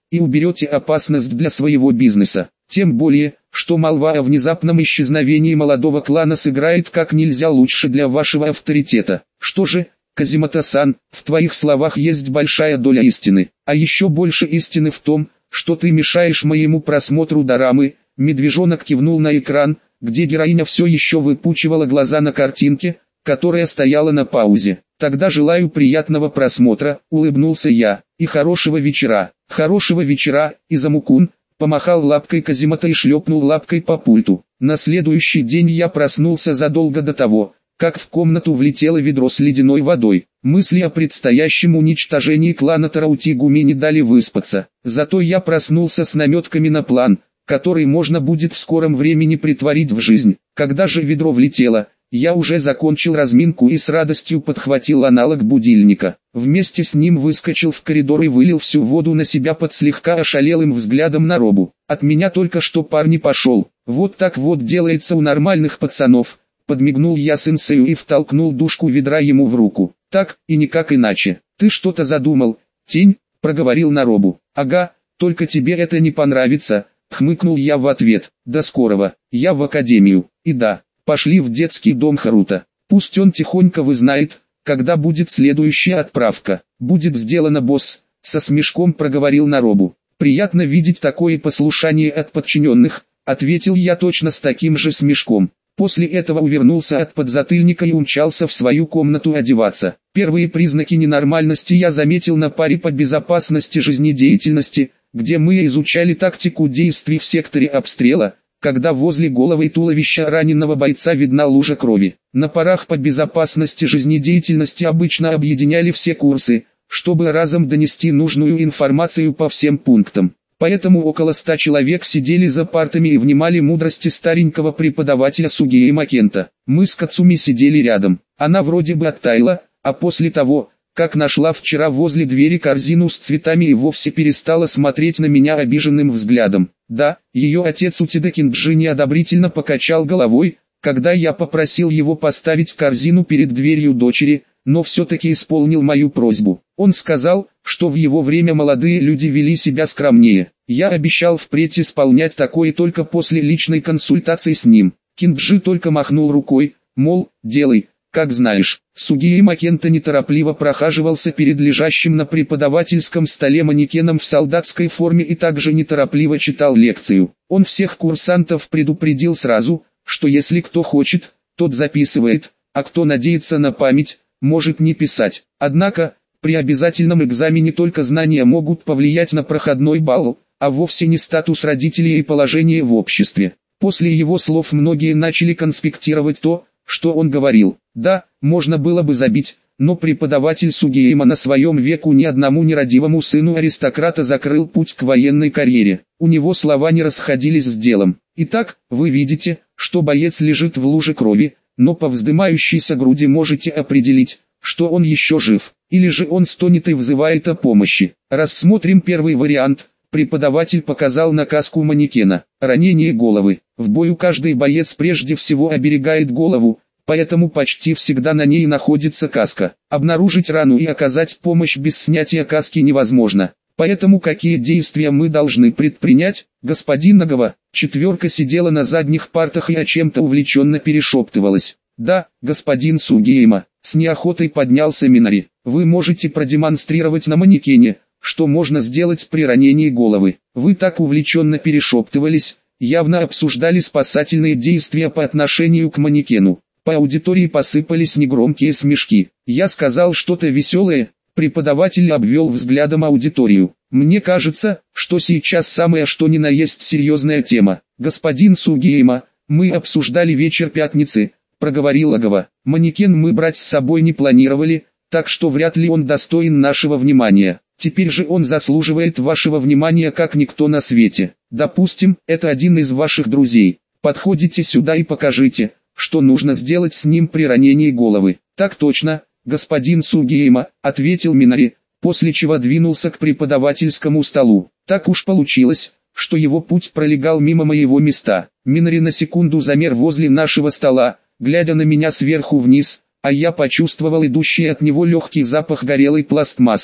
и уберете опасность для своего бизнеса. Тем более, что молва о внезапном исчезновении молодого клана сыграет как нельзя лучше для вашего авторитета. Что же, Казимото-сан, в твоих словах есть большая доля истины, а еще больше истины в том, что ты мешаешь моему просмотру дорамы. Медвежонок кивнул на экран, где героиня все еще выпучивала глаза на картинке, которая стояла на паузе. Тогда желаю приятного просмотра, улыбнулся я, и хорошего вечера. Хорошего вечера, Изаму-кун, помахал лапкой Казимото и шлепнул лапкой по пульту. На следующий день я проснулся задолго до того, как в комнату влетело ведро с ледяной водой. Мысли о предстоящем уничтожении клана Тараути-гуми не дали выспаться. Зато я проснулся с наметками на план, который можно будет в скором времени притворить в жизнь. Когда же ведро влетело, я уже закончил разминку и с радостью подхватил аналог будильника. Вместе с ним выскочил в коридор и вылил всю воду на себя под слегка ошалелым взглядом на Робу. От меня только что пар не пошел. Вот так вот делается у нормальных пацанов. Подмигнул я сенсею и втолкнул дужку ведра ему в руку. Так, и никак иначе. Ты что-то задумал, тень? Проговорил на Робу. Ага, только тебе это не понравится. Хмыкнул я в ответ. До скорого. Я в академию. И да, пошли в детский дом Харуто. Пусть он тихонько вызнает, когда будет следующая отправка. Будет сделано, босс. Со смешком проговорил на Робу. Приятно видеть такое послушание от подчиненных, ответил я точно с таким же смешком. После этого увернулся от подзатыльника и умчался в свою комнату одеваться. Первые признаки ненормальности я заметил на паре по безопасности жизнедеятельности, где мы изучали тактику действий в секторе обстрела, когда возле головы и туловища раненого бойца видна лужа крови. На парах по безопасности жизнедеятельности обычно объединяли все курсы, чтобы разом донести нужную информацию по всем пунктам. Поэтому около 100 человек сидели за партами и внимали мудрости старенького преподавателя Сугии Макента. Мы с Кацуми сидели рядом. Она вроде бы оттаяла, а после того, как нашла вчера возле двери корзину с цветами и вовсе перестала смотреть на меня обиженным взглядом. Да, ее отец Утида Кинджи неодобрительно покачал головой, когда я попросил его поставить корзину перед дверью дочери, но все-таки исполнил мою просьбу. Он сказал, что в его время молодые люди вели себя скромнее. Я обещал впредь исполнять такое только после личной консультации с ним. Кинджи только махнул рукой, мол, делай, как знаешь. Сугии Макента неторопливо прохаживался перед лежащим на преподавательском столе манекеном в солдатской форме и также неторопливо читал лекцию. Он всех курсантов предупредил сразу, что если кто хочет, тот записывает, а кто надеется на память, может не писать. Однако, при обязательном экзамене только знания могут повлиять на проходной балл, а вовсе не статус родителей и положение в обществе. После его слов многие начали конспектировать то, что он говорил. Да, можно было бы забить, но преподаватель Сугиэма на своем веку ни одному нерадивому сыну аристократа закрыл путь к военной карьере. У него слова не расходились с делом. Итак, вы видите, что боец лежит в луже крови, но по вздымающейся груди можете определить, что он еще жив, или же он стонет и взывает о помощи. Рассмотрим первый вариант. Преподаватель показал на каску манекена. Ранение головы. В бою каждый боец прежде всего оберегает голову, поэтому почти всегда на ней находится каска. Обнаружить рану и оказать помощь без снятия каски невозможно. Поэтому какие действия мы должны предпринять, господин Нагава? Четверка сидела на задних партах и о чем-то увлеченно перешептывалась. Да, господин Сугиэма, с неохотой поднялся Минари. Вы можете продемонстрировать на манекене, что можно сделать при ранении головы. Вы так увлеченно перешептывались, явно обсуждали спасательные действия по отношению к манекену. По аудитории посыпались негромкие смешки. Я сказал что-то веселое. Преподаватель обвел взглядом аудиторию. Мне кажется, что сейчас самое что ни на есть серьезная тема. Господин Сугиэма, мы обсуждали вечер пятницы, проговорил Агава. Манекен мы брать с собой не планировали, так что вряд ли он достоин нашего внимания. Теперь же он заслуживает вашего внимания как никто на свете. Допустим, это один из ваших друзей. Подходите сюда и покажите, что нужно сделать с ним при ранении головы. Так точно, господин Сугиэма, ответил Минари, после чего двинулся к преподавательскому столу. Так уж получилось, что его путь пролегал мимо моего места. Минари на секунду замер возле нашего стола, глядя на меня сверху вниз, а я почувствовал идущий от него легкий запах горелой пластмассы.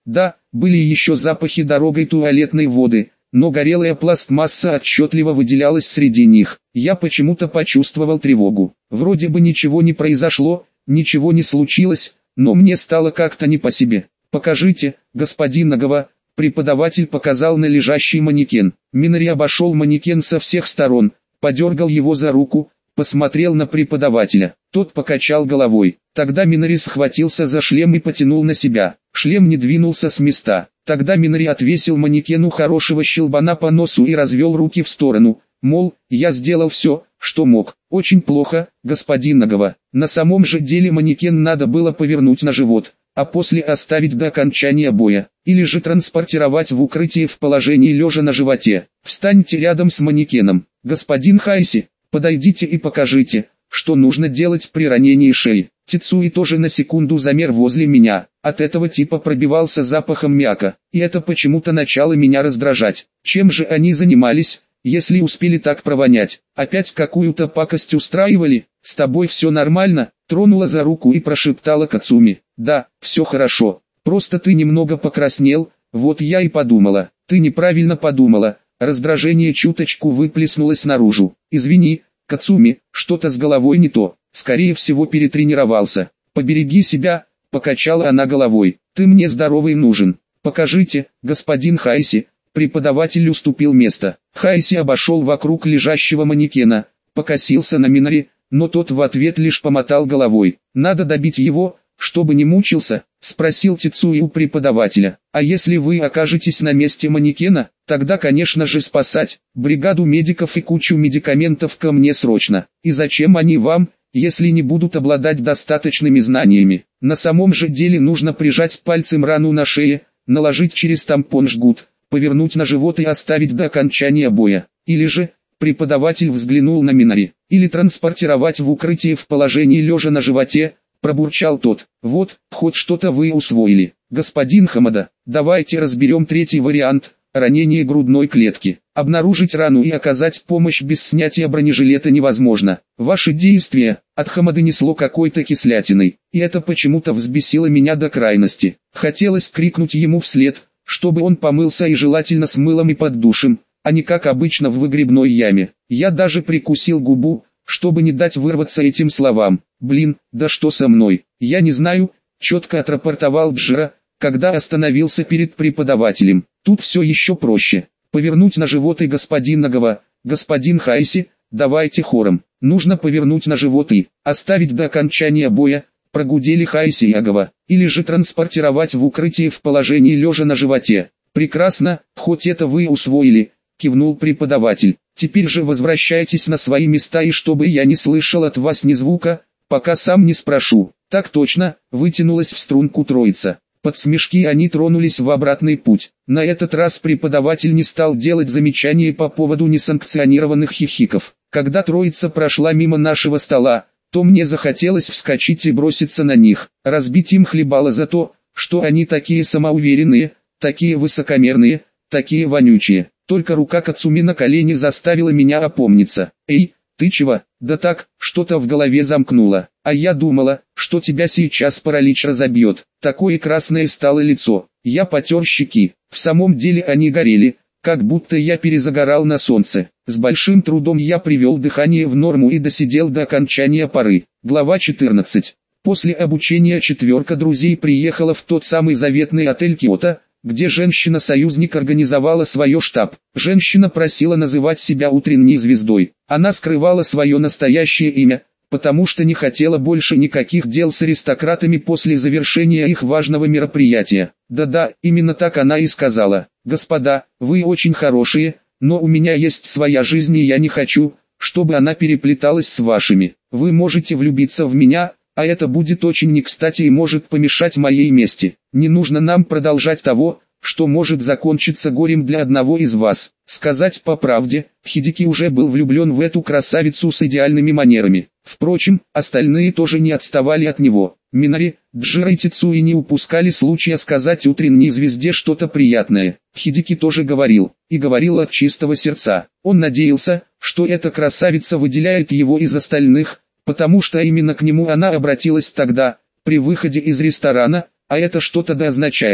Да, были еще запахи дорогой туалетной воды, но горелая пластмасса отчетливо выделялась среди них. Я почему-то почувствовал тревогу. Вроде бы ничего не произошло, ничего не случилось, но мне стало как-то не по себе. «Покажите, господин Нагава», преподаватель показал на лежащий манекен. Минари обошел манекен со всех сторон, подергал его за руку, посмотрел на преподавателя. Тот покачал головой. Тогда Минари схватился за шлем и потянул на себя. Шлем не двинулся с места. Тогда Минари отвесил манекену хорошего щелбана по носу и развел руки в сторону, мол, я сделал все, что мог. Очень плохо, господин Нагава. На самом же деле манекен надо было повернуть на живот, а после оставить до окончания боя, или же транспортировать в укрытие в положении лежа на животе. Встаньте рядом с манекеном. Господин Хайси, подойдите и покажите, что нужно делать при ранении шеи. Тицуи тоже на секунду замер возле меня. От этого типа пробивался запахом мяка, и это почему-то начало меня раздражать. Чем же они занимались, если успели так провонять? Опять какую-то пакость устраивали? С тобой все нормально? Тронула за руку и прошептала Кацуми. Да, все хорошо, просто ты немного покраснел, вот я и подумала. Ты неправильно подумала, раздражение чуточку выплеснулось наружу. Извини, Кацуми, что-то с головой не то, скорее всего перетренировался. Побереги себя, покачала она головой. Ты мне здоровый нужен. Покажите, господин Хайси. Преподаватель уступил место. Хайси обошел вокруг лежащего манекена, покосился на Минари, но тот в ответ лишь помотал головой. Надо добить его, чтобы не мучился, спросил Тицуи у преподавателя. А если вы окажетесь на месте манекена, тогда конечно же спасать, бригаду медиков и кучу медикаментов ко мне срочно. И зачем они вам, если не будут обладать достаточными знаниями? На самом же деле нужно прижать пальцем рану на шее, наложить через тампон жгут, повернуть на живот и оставить до окончания боя. Или же, преподаватель взглянул на Минари, или транспортировать в укрытие в положении лежа на животе, пробурчал тот. Вот, хоть что-то вы усвоили. Господин Хамада, давайте разберем третий вариант, ранение грудной клетки. Обнаружить рану и оказать помощь без снятия бронежилета невозможно. Ваши действия, от Хамады несло какой-то кислятиной, и это почему-то взбесило меня до крайности. Хотелось крикнуть ему вслед, чтобы он помылся и желательно с мылом и под душем, а не как обычно в выгребной яме. Я даже прикусил губу, чтобы не дать вырваться этим словам. Блин, да что со мной? Я не знаю, четко отрапортовал Джира, когда остановился перед преподавателем. Тут все еще проще. Повернуть на живот и господин Нагава, господин Хайси, давайте хором. Нужно повернуть на живот и оставить до окончания боя, прогудели Хайси и Агава, или же транспортировать в укрытие в положении лежа на животе. Прекрасно, хоть это вы усвоили, кивнул преподаватель. Теперь же возвращайтесь на свои места и чтобы я не слышал от вас ни звука, пока сам не спрошу. Так точно, вытянулась в струнку троица. Под смешки они тронулись в обратный путь. На этот раз преподаватель не стал делать замечания по поводу несанкционированных хихиков. Когда троица прошла мимо нашего стола, то мне захотелось вскочить и броситься на них, разбить им хлебало за то, что они такие самоуверенные, такие высокомерные, такие вонючие. Только рука Кацуми на колени заставила меня опомниться. «Эй, ты чего?» «Да так, что-то в голове замкнуло. А я думала, что тебя сейчас паралич разобьет». Такое красное стало лицо. Я потер щеки. В самом деле они горели, как будто я перезагорал на солнце. С большим трудом я привел дыхание в норму и досидел до окончания поры. Глава 14. После обучения четверка друзей приехала в тот самый заветный отель Киото, где женщина-союзник организовала свой штаб. Женщина просила называть себя утренней звездой. Она скрывала свое настоящее имя, потому что не хотела больше никаких дел с аристократами после завершения их важного мероприятия. Да-да, именно так она и сказала. «Господа, вы очень хорошие, но у меня есть своя жизнь и я не хочу, чтобы она переплеталась с вашими. Вы можете влюбиться в меня, а это будет очень не кстати и может помешать моей мести. Не нужно нам продолжать того, что может закончиться горем для одного из вас». Сказать по правде, Хидеки уже был влюблен в эту красавицу с идеальными манерами. Впрочем, остальные тоже не отставали от него. Минари, Джира и Тицуи не упускали случая сказать утренней звезде что-то приятное. Хидеки тоже говорил, и говорил от чистого сердца. Он надеялся, что эта красавица выделяет его из остальных, потому что именно к нему она обратилась тогда, при выходе из ресторана, а это что-то да означает.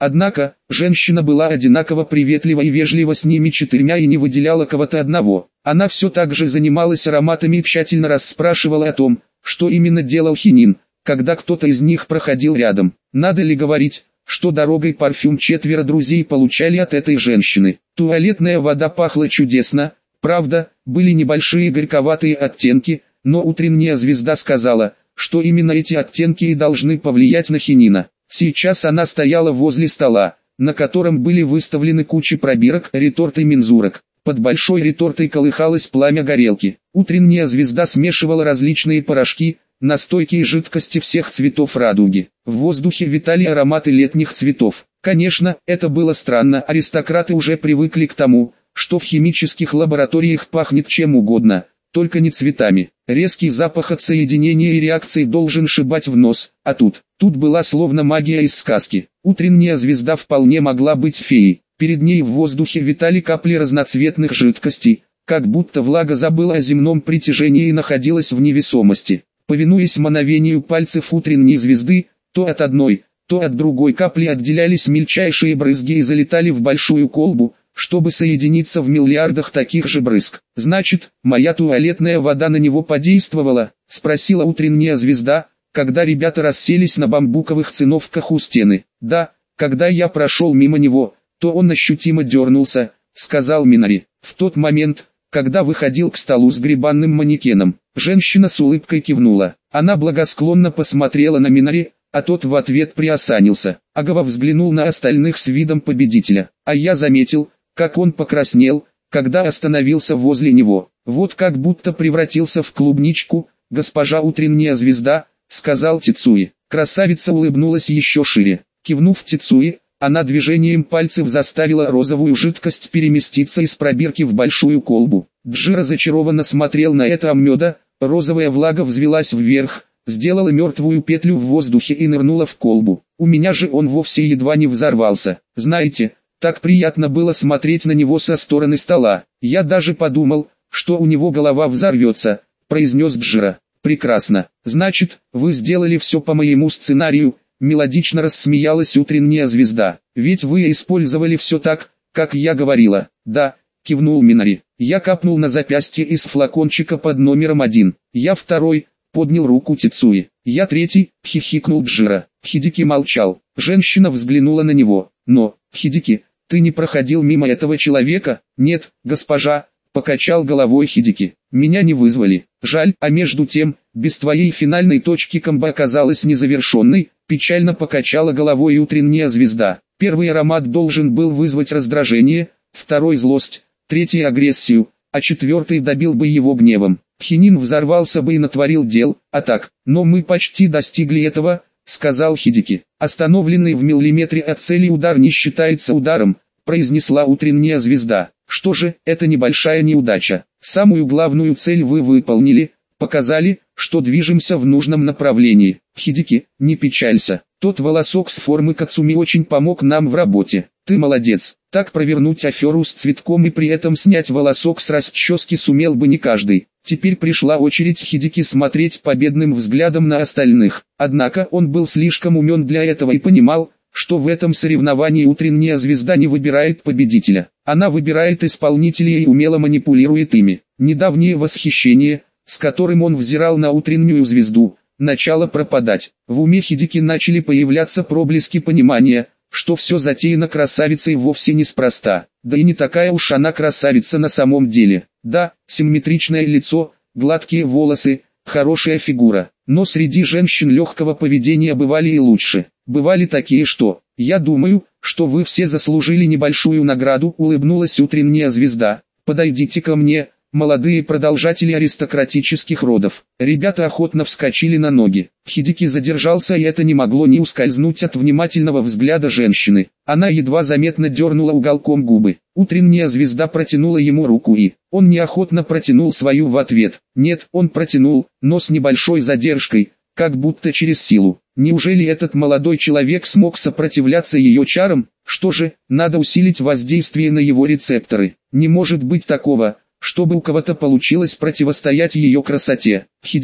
Однако, женщина была одинаково приветлива и вежлива с ними четырьмя и не выделяла кого-то одного. Она все так же занималась ароматами и тщательно расспрашивала о том, что именно делал Хинин, когда кто-то из них проходил рядом. Надо ли говорить, что дорогой парфюм четверо друзей получали от этой женщины. Туалетная вода пахла чудесно, правда, были небольшие горьковатые оттенки, но утренняя звезда сказала, что именно эти оттенки и должны повлиять на Хинина. Сейчас она стояла возле стола, на котором были выставлены кучи пробирок, реторт и мензурок. Под большой ретортой колыхалось пламя горелки. Утренняя звезда смешивала различные порошки, настойки и жидкости всех цветов радуги. В воздухе витали ароматы летних цветов. Конечно, это было странно, аристократы уже привыкли к тому, что в химических лабораториях пахнет чем угодно, только не цветами. Резкий запах от соединения и реакции должен шибать в нос, а тут была словно магия из сказки. Утренняя звезда вполне могла быть феей. Перед ней в воздухе витали капли разноцветных жидкостей, как будто влага забыла о земном притяжении и находилась в невесомости. Повинуясь мановению пальцев утренней звезды, то от одной, то от другой капли отделялись мельчайшие брызги и залетали в большую колбу, чтобы соединиться в миллиардах таких же брызг. «Значит, моя туалетная вода на него подействовала?» — спросила утренняя звезда, когда ребята расселись на бамбуковых циновках у стены. «Да, когда я прошел мимо него, то он ощутимо дернулся», — сказал Минари. «В тот момент, когда выходил к столу с грибанным манекеном». Женщина с улыбкой кивнула. Она благосклонно посмотрела на Минари, а тот в ответ приосанился. Агава взглянул на остальных с видом победителя. А я заметил, как он покраснел, когда остановился возле него. «Вот как будто превратился в клубничку, госпожа утренняя звезда», — сказал Тицуи. Красавица улыбнулась еще шире. Кивнув Тицуи, она движением пальцев заставила розовую жидкость переместиться из пробирки в большую колбу. Джи разочарованно смотрел на это оммеда, розовая влага взвелась вверх, сделала мертвую петлю в воздухе и нырнула в колбу. У меня же он вовсе едва не взорвался. Знаете, так приятно было смотреть на него со стороны стола. Я даже подумал, что у него голова взорвется, произнес Джира. Прекрасно. Значит, вы сделали все по моему сценарию, мелодично рассмеялась утренняя звезда. Ведь вы использовали все так, как я говорила. Да, кивнул Минари. Я капнул на запястье из флакончика под номером 1. Я второй, поднял руку Тицуи. Я третий, хихикнул Джира. Хидики молчал. Женщина взглянула на него. Но, Хидики, ты не проходил мимо этого человека? Нет, госпожа, покачал головой Хидики. Меня не вызвали. Жаль, а между тем, без твоей финальной точки комбо оказалась незавершенной, печально покачала головой утренняя звезда. Первый аромат должен был вызвать раздражение, второй злость, третий агрессию, а четвертый добил бы его гневом. Хинин взорвался бы и натворил дел, а так, но мы почти достигли этого, сказал Хидики. Остановленный в миллиметре от цели удар не считается ударом, произнесла утренняя звезда. Что же, это небольшая неудача. Самую главную цель вы выполнили, показали, что движемся в нужном направлении. Хидики, не печалься. Тот волосок с формы Кацуми очень помог нам в работе. Ты молодец. Так провернуть аферу с цветком и при этом снять волосок с расчески сумел бы не каждый. Теперь пришла очередь Хидики смотреть победным взглядом на остальных. Однако он был слишком умен для этого и понимал, что в этом соревновании утренняя звезда не выбирает победителя. Она выбирает исполнителей и умело манипулирует ими. Недавнее восхищение, с которым он взирал на утреннюю звезду, начало пропадать. В уме Хидики начали появляться проблески понимания, что все затеяно красавицей вовсе неспроста. Да и не такая уж она красавица на самом деле. Да, симметричное лицо, гладкие волосы, хорошая фигура. Но среди женщин легкого поведения бывали и лучше. Бывали такие, что, я думаю, что вы все заслужили небольшую награду, улыбнулась утренняя звезда. Подойдите ко мне, молодые продолжатели аристократических родов. Ребята охотно вскочили на ноги. Хидики задержался, и это не могло не ускользнуть от внимательного взгляда женщины. Она едва заметно дернула уголком губы. Утренняя звезда протянула ему руку, и он неохотно протянул свою в ответ. Нет, он протянул, но с небольшой задержкой, как будто через силу. Неужели этот молодой человек смог сопротивляться ее чарам? Что же, надо усилить воздействие на его рецепторы. Не может быть такого, чтобы у кого-то получилось противостоять ее красоте. Хидики,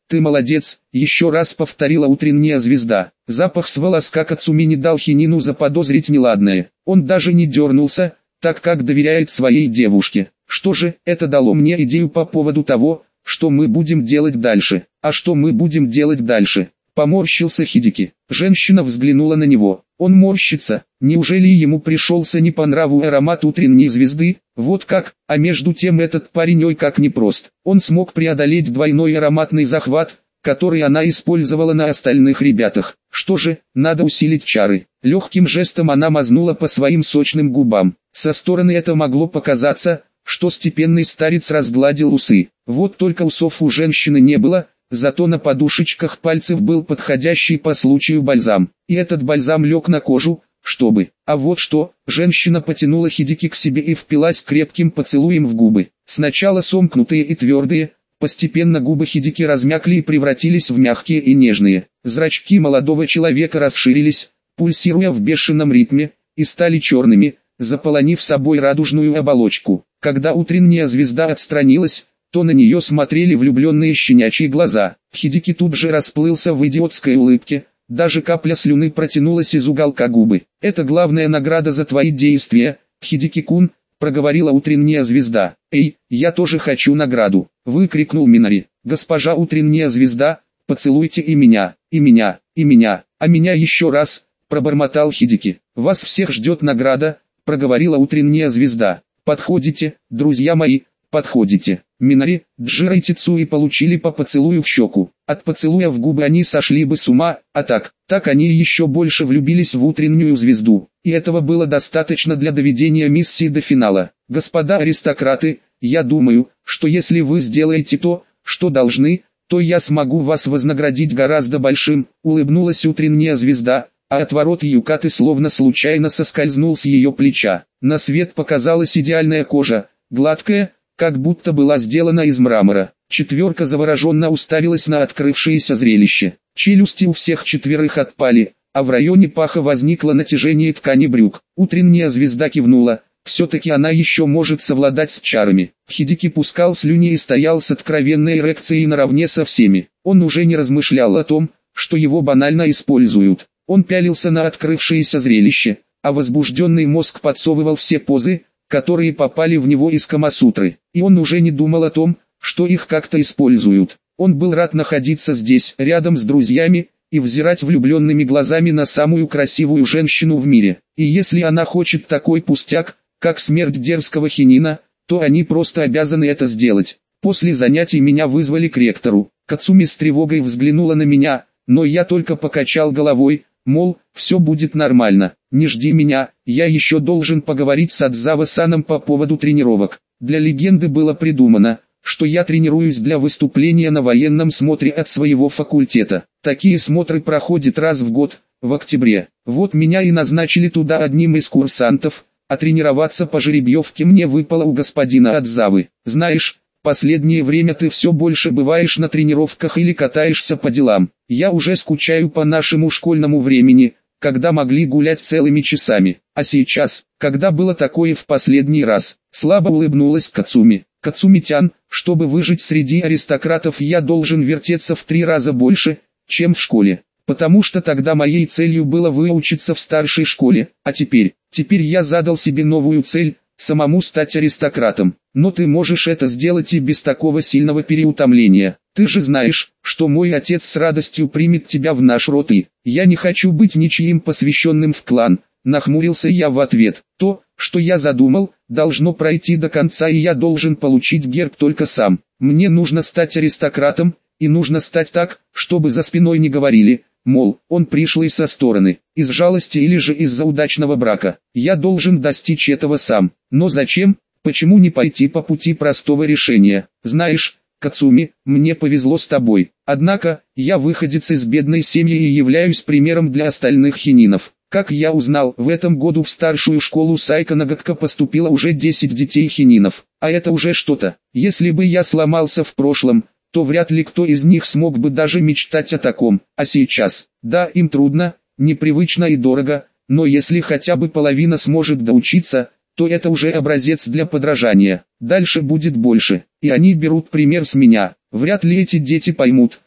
ты молодец, еще раз повторила утренняя звезда. Запах с волоска Кацуми не дал Хинину заподозрить неладное. Он даже не дернулся, так как доверяет своей девушке. Что же, это дало мне идею по поводу того, что мы будем делать дальше. А что мы будем делать дальше? Поморщился Хидики. Женщина взглянула на него. Он морщится. Неужели ему пришелся не по нраву аромат утренней звезды? Вот как, а между тем этот парень ой как непрост. Он смог преодолеть двойной ароматный захват, который она использовала на остальных ребятах. Что же, надо усилить чары. Легким жестом она мазнула по своим сочным губам. Со стороны это могло показаться, что степенный старец разгладил усы. Вот только усов у женщины не было, зато на подушечках пальцев был подходящий по случаю бальзам. И этот бальзам лег на кожу, чтобы... А вот что, женщина потянула Хидики к себе и впилась крепким поцелуем в губы. Сначала сомкнутые и твердые, постепенно губы Хидики размякли и превратились в мягкие и нежные. Зрачки молодого человека расширились, пульсируя в бешеном ритме, и стали черными, заполонив собой радужную оболочку. Когда утренняя звезда отстранилась, то на нее смотрели влюбленные щенячьи глаза. Хидики тут же расплылся в идиотской улыбке, даже капля слюны протянулась из уголка губы. «Это главная награда за твои действия, Хидики-кун», — проговорила утренняя звезда. «Эй, я тоже хочу награду», — выкрикнул Минари. «Госпожа утренняя звезда, поцелуйте и меня, и меня, и меня, а меня еще раз», — пробормотал Хидики. «Вас всех ждет награда», — проговорила утренняя звезда. «Подходите, друзья мои, подходите». Минари, Джира и Тицуи получили по поцелую в щеку. От поцелуя в губы они сошли бы с ума, а так они еще больше влюбились в утреннюю звезду. И этого было достаточно для доведения миссии до финала. Господа аристократы, я думаю, что если вы сделаете то, что должны, то я смогу вас вознаградить гораздо большим, улыбнулась утренняя звезда, а отворот юкаты словно случайно соскользнул с ее плеча. На свет показалась идеальная кожа, гладкая, как будто была сделана из мрамора. Четверка завороженно уставилась на открывшееся зрелище. Челюсти у всех четверых отпали, а в районе паха возникло натяжение ткани брюк. Утренняя звезда кивнула, все-таки она еще может совладать с чарами. Хидики пускал слюни и стоял с откровенной эрекцией наравне со всеми. Он уже не размышлял о том, что его банально используют. Он пялился на открывшееся зрелище, а возбужденный мозг подсовывал все позы, которые попали в него из Камасутры. И он уже не думал о том, что их как-то используют. Он был рад находиться здесь, рядом с друзьями, и взирать влюбленными глазами на самую красивую женщину в мире. И если она хочет такой пустяк, как смерть дерзкого хинина, то они просто обязаны это сделать. После занятий меня вызвали к ректору. Кацуми с тревогой взглянула на меня, но я только покачал головой, мол, все будет нормально, не жди меня, я еще должен поговорить с Адзава-саном по поводу тренировок. Для легенды было придумано, что я тренируюсь для выступления на военном смотре от своего факультета. Такие смотры проходят раз в год, в октябре. Вот меня и назначили туда одним из курсантов, а тренироваться по жеребьевке мне выпало у господина Адзавы. Знаешь, последнее время ты все больше бываешь на тренировках или катаешься по делам. Я уже скучаю по нашему школьному времени, когда могли гулять целыми часами. А сейчас, когда было такое в последний раз, слабо улыбнулась Кацуми. Кацуми-тян, чтобы выжить среди аристократов, я должен вертеться в 3 раза больше, чем в школе. Потому что тогда моей целью было выучиться в старшей школе, а теперь я задал себе новую цель – самому стать аристократом. Но ты можешь это сделать и без такого сильного переутомления. Ты же знаешь, что мой отец с радостью примет тебя в наш род, и я не хочу быть ничьим посвященным в клан. Нахмурился я в ответ. То, что я задумал, должно пройти до конца, и я должен получить герб только сам. Мне нужно стать аристократом, и нужно стать так, чтобы за спиной не говорили, мол, он пришлый со стороны, из жалости или же из-за удачного брака. Я должен достичь этого сам. Но зачем? Почему не пойти по пути простого решения? Знаешь, Кацуми, мне повезло с тобой. Однако, я выходец из бедной семьи и являюсь примером для остальных хининов. Как я узнал, в этом году в старшую школу Сайконагакка поступило уже 10 детей хининов. А это уже что-то. Если бы я сломался в прошлом, то вряд ли кто из них смог бы даже мечтать о таком. А сейчас, да, им трудно, непривычно и дорого, но если хотя бы половина сможет доучиться, то это уже образец для подражания. Дальше будет больше, и они берут пример с меня. Вряд ли эти дети поймут,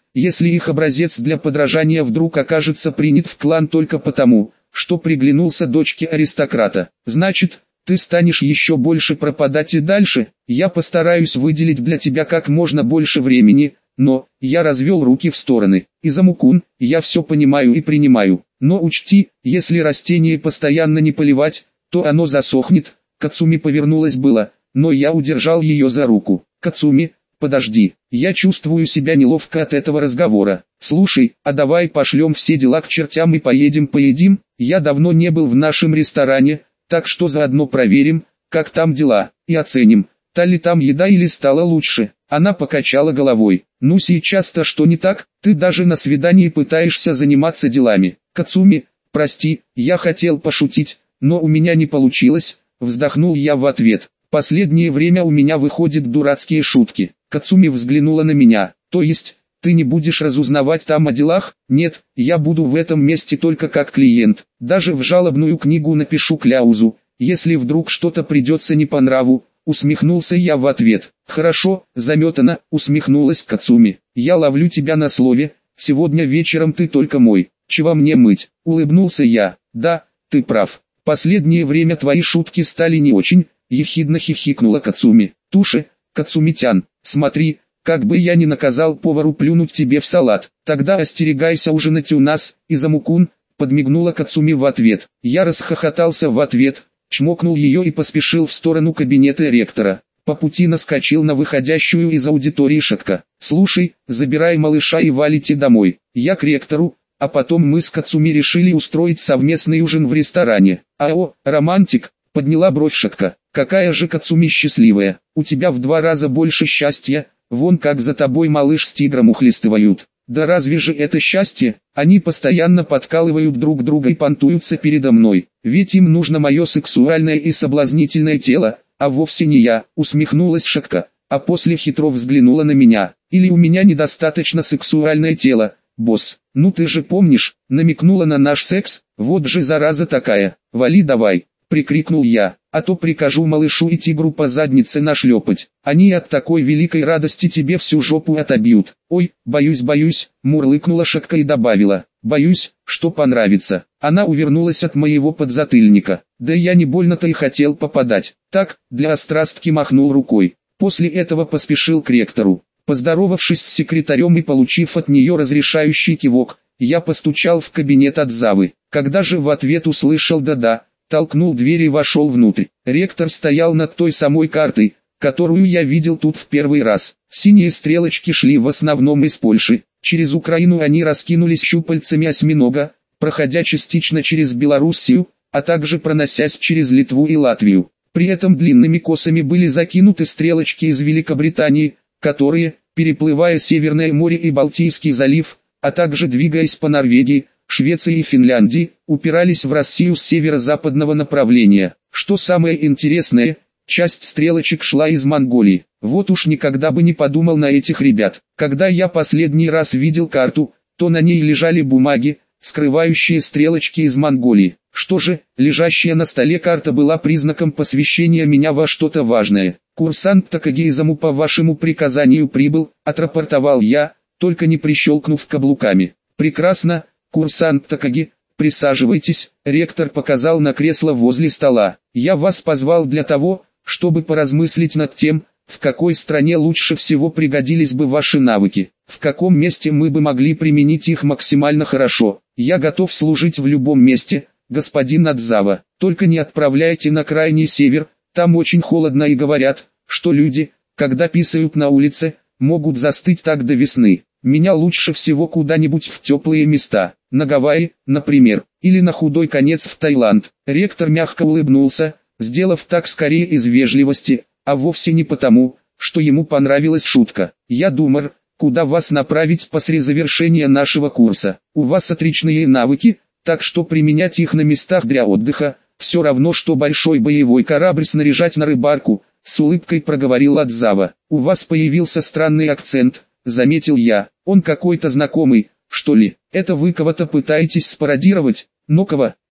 если их образец для подражания вдруг окажется принят в клан только потому, что приглянулся дочке аристократа. Значит, ты станешь еще больше пропадать и дальше. Я постараюсь выделить для тебя как можно больше времени, но, я развел руки в стороны. Изамукун, я все понимаю и принимаю, но учти, если растение постоянно не поливать, то оно засохнет. Кацуми повернулась было, но я удержал ее за руку. Кацуми, подожди, я чувствую себя неловко от этого разговора. Слушай, а давай пошлем все дела к чертям и поедем поедим? Я давно не был в нашем ресторане, так что заодно проверим, как там дела, и оценим, та ли там еда или стало лучше. Она покачала головой. Ну сейчас-то что не так? Ты даже на свидании пытаешься заниматься делами. Кацуми, прости, я хотел пошутить, но у меня не получилось, вздохнул я в ответ. Последнее время у меня выходят дурацкие шутки. Кацуми взглянула на меня. То есть, ты не будешь разузнавать там о делах? Нет, я буду в этом месте только как клиент. Даже в жалобную книгу напишу кляузу, если вдруг что-то придется не по нраву. Усмехнулся я в ответ. Хорошо, заметана, усмехнулась Кацуми. Я ловлю тебя на слове, сегодня вечером ты только мой. Чего мне мыть? Улыбнулся я. Да, ты прав. Последнее время твои шутки стали не очень. Ехидно хихикнула Кацуми. Туши, Кацумитян, смотри, как бы я не наказал повару плюнуть тебе в салат. Тогда остерегайся ужинать у нас, Изамукун, подмигнула Кацуми в ответ. Я расхохотался в ответ, чмокнул ее и поспешил в сторону кабинета ректора. По пути наскочил на выходящую из аудитории Шатка. Слушай, забирай малыша и валите домой. Я к ректору, а потом мы с Кацуми решили устроить совместный ужин в ресторане. Ао, романтик, подняла бровь Шатка. Какая же Кацуми счастливая, у тебя в 2 раза больше счастья, вон как за тобой малыш с тигром ухлестывают. Да разве же это счастье, они постоянно подкалывают друг друга и понтуются передо мной, ведь им нужно мое сексуальное и соблазнительное тело, а вовсе не я, усмехнулась Шатка, а после хитро взглянула на меня. Или у меня недостаточно сексуальное тело, босс, ну ты же помнишь, намекнула на наш секс, вот же зараза такая, вали давай. Прикрикнул я, а то прикажу малышу и тигру по заднице нашлепать. Они от такой великой радости тебе всю жопу отобьют. Ой, боюсь, мурлыкнула Шатка и добавила. Боюсь, что понравится. Она увернулась от моего подзатыльника. Да я не больно-то и хотел попадать. Так, для острастки махнул рукой. После этого поспешил к ректору. Поздоровавшись с секретарем и получив от нее разрешающий кивок, я постучал в кабинет Адзавы. Когда же в ответ услышал «да-да», толкнул дверь и вошел внутрь. Ректор стоял над той самой картой, которую я видел тут в первый раз. Синие стрелочки шли в основном из Польши. Через Украину они раскинулись щупальцами осьминога, проходя частично через Белоруссию, а также проносясь через Литву и Латвию. При этом длинными косами были закинуты стрелочки из Великобритании, которые, переплывая Северное море и Балтийский залив, а также двигаясь по Норвегии, Швеции и Финляндии, упирались в Россию с северо-западного направления. Что самое интересное, часть стрелочек шла из Монголии. Вот уж никогда бы не подумал на этих ребят. Когда я последний раз видел карту, то на ней лежали бумаги, скрывающие стрелочки из Монголии. Что же, лежащая на столе карта была признаком посвящения меня во что-то важное. Курсант Такаги Изаму по вашему приказанию прибыл, отрапортовал я, только не прищелкнув каблуками. Прекрасно. Курсант Такаги, присаживайтесь, ректор показал на кресло возле стола. Я вас позвал для того, чтобы поразмыслить над тем, в какой стране лучше всего пригодились бы ваши навыки, в каком месте мы бы могли применить их максимально хорошо. Я готов служить в любом месте, господин Адзава, только не отправляйте на крайний север, там очень холодно и говорят, что люди, когда писают на улице, могут застыть так до весны. Меня лучше всего куда-нибудь в теплые места, на Гавайи, например, или на худой конец в Таиланд. Ректор мягко улыбнулся, сделав так скорее из вежливости, а вовсе не потому, что ему понравилась шутка. Я думаю, куда вас направить после завершения нашего курса. У вас отличные навыки, так что применять их на местах для отдыха, все равно что большой боевой корабль снаряжать на рыбарку, с улыбкой проговорил Адзава. У вас появился странный акцент. Заметил я, он какой-то знакомый, что ли? Это вы кого-то пытаетесь спародировать? Но кого?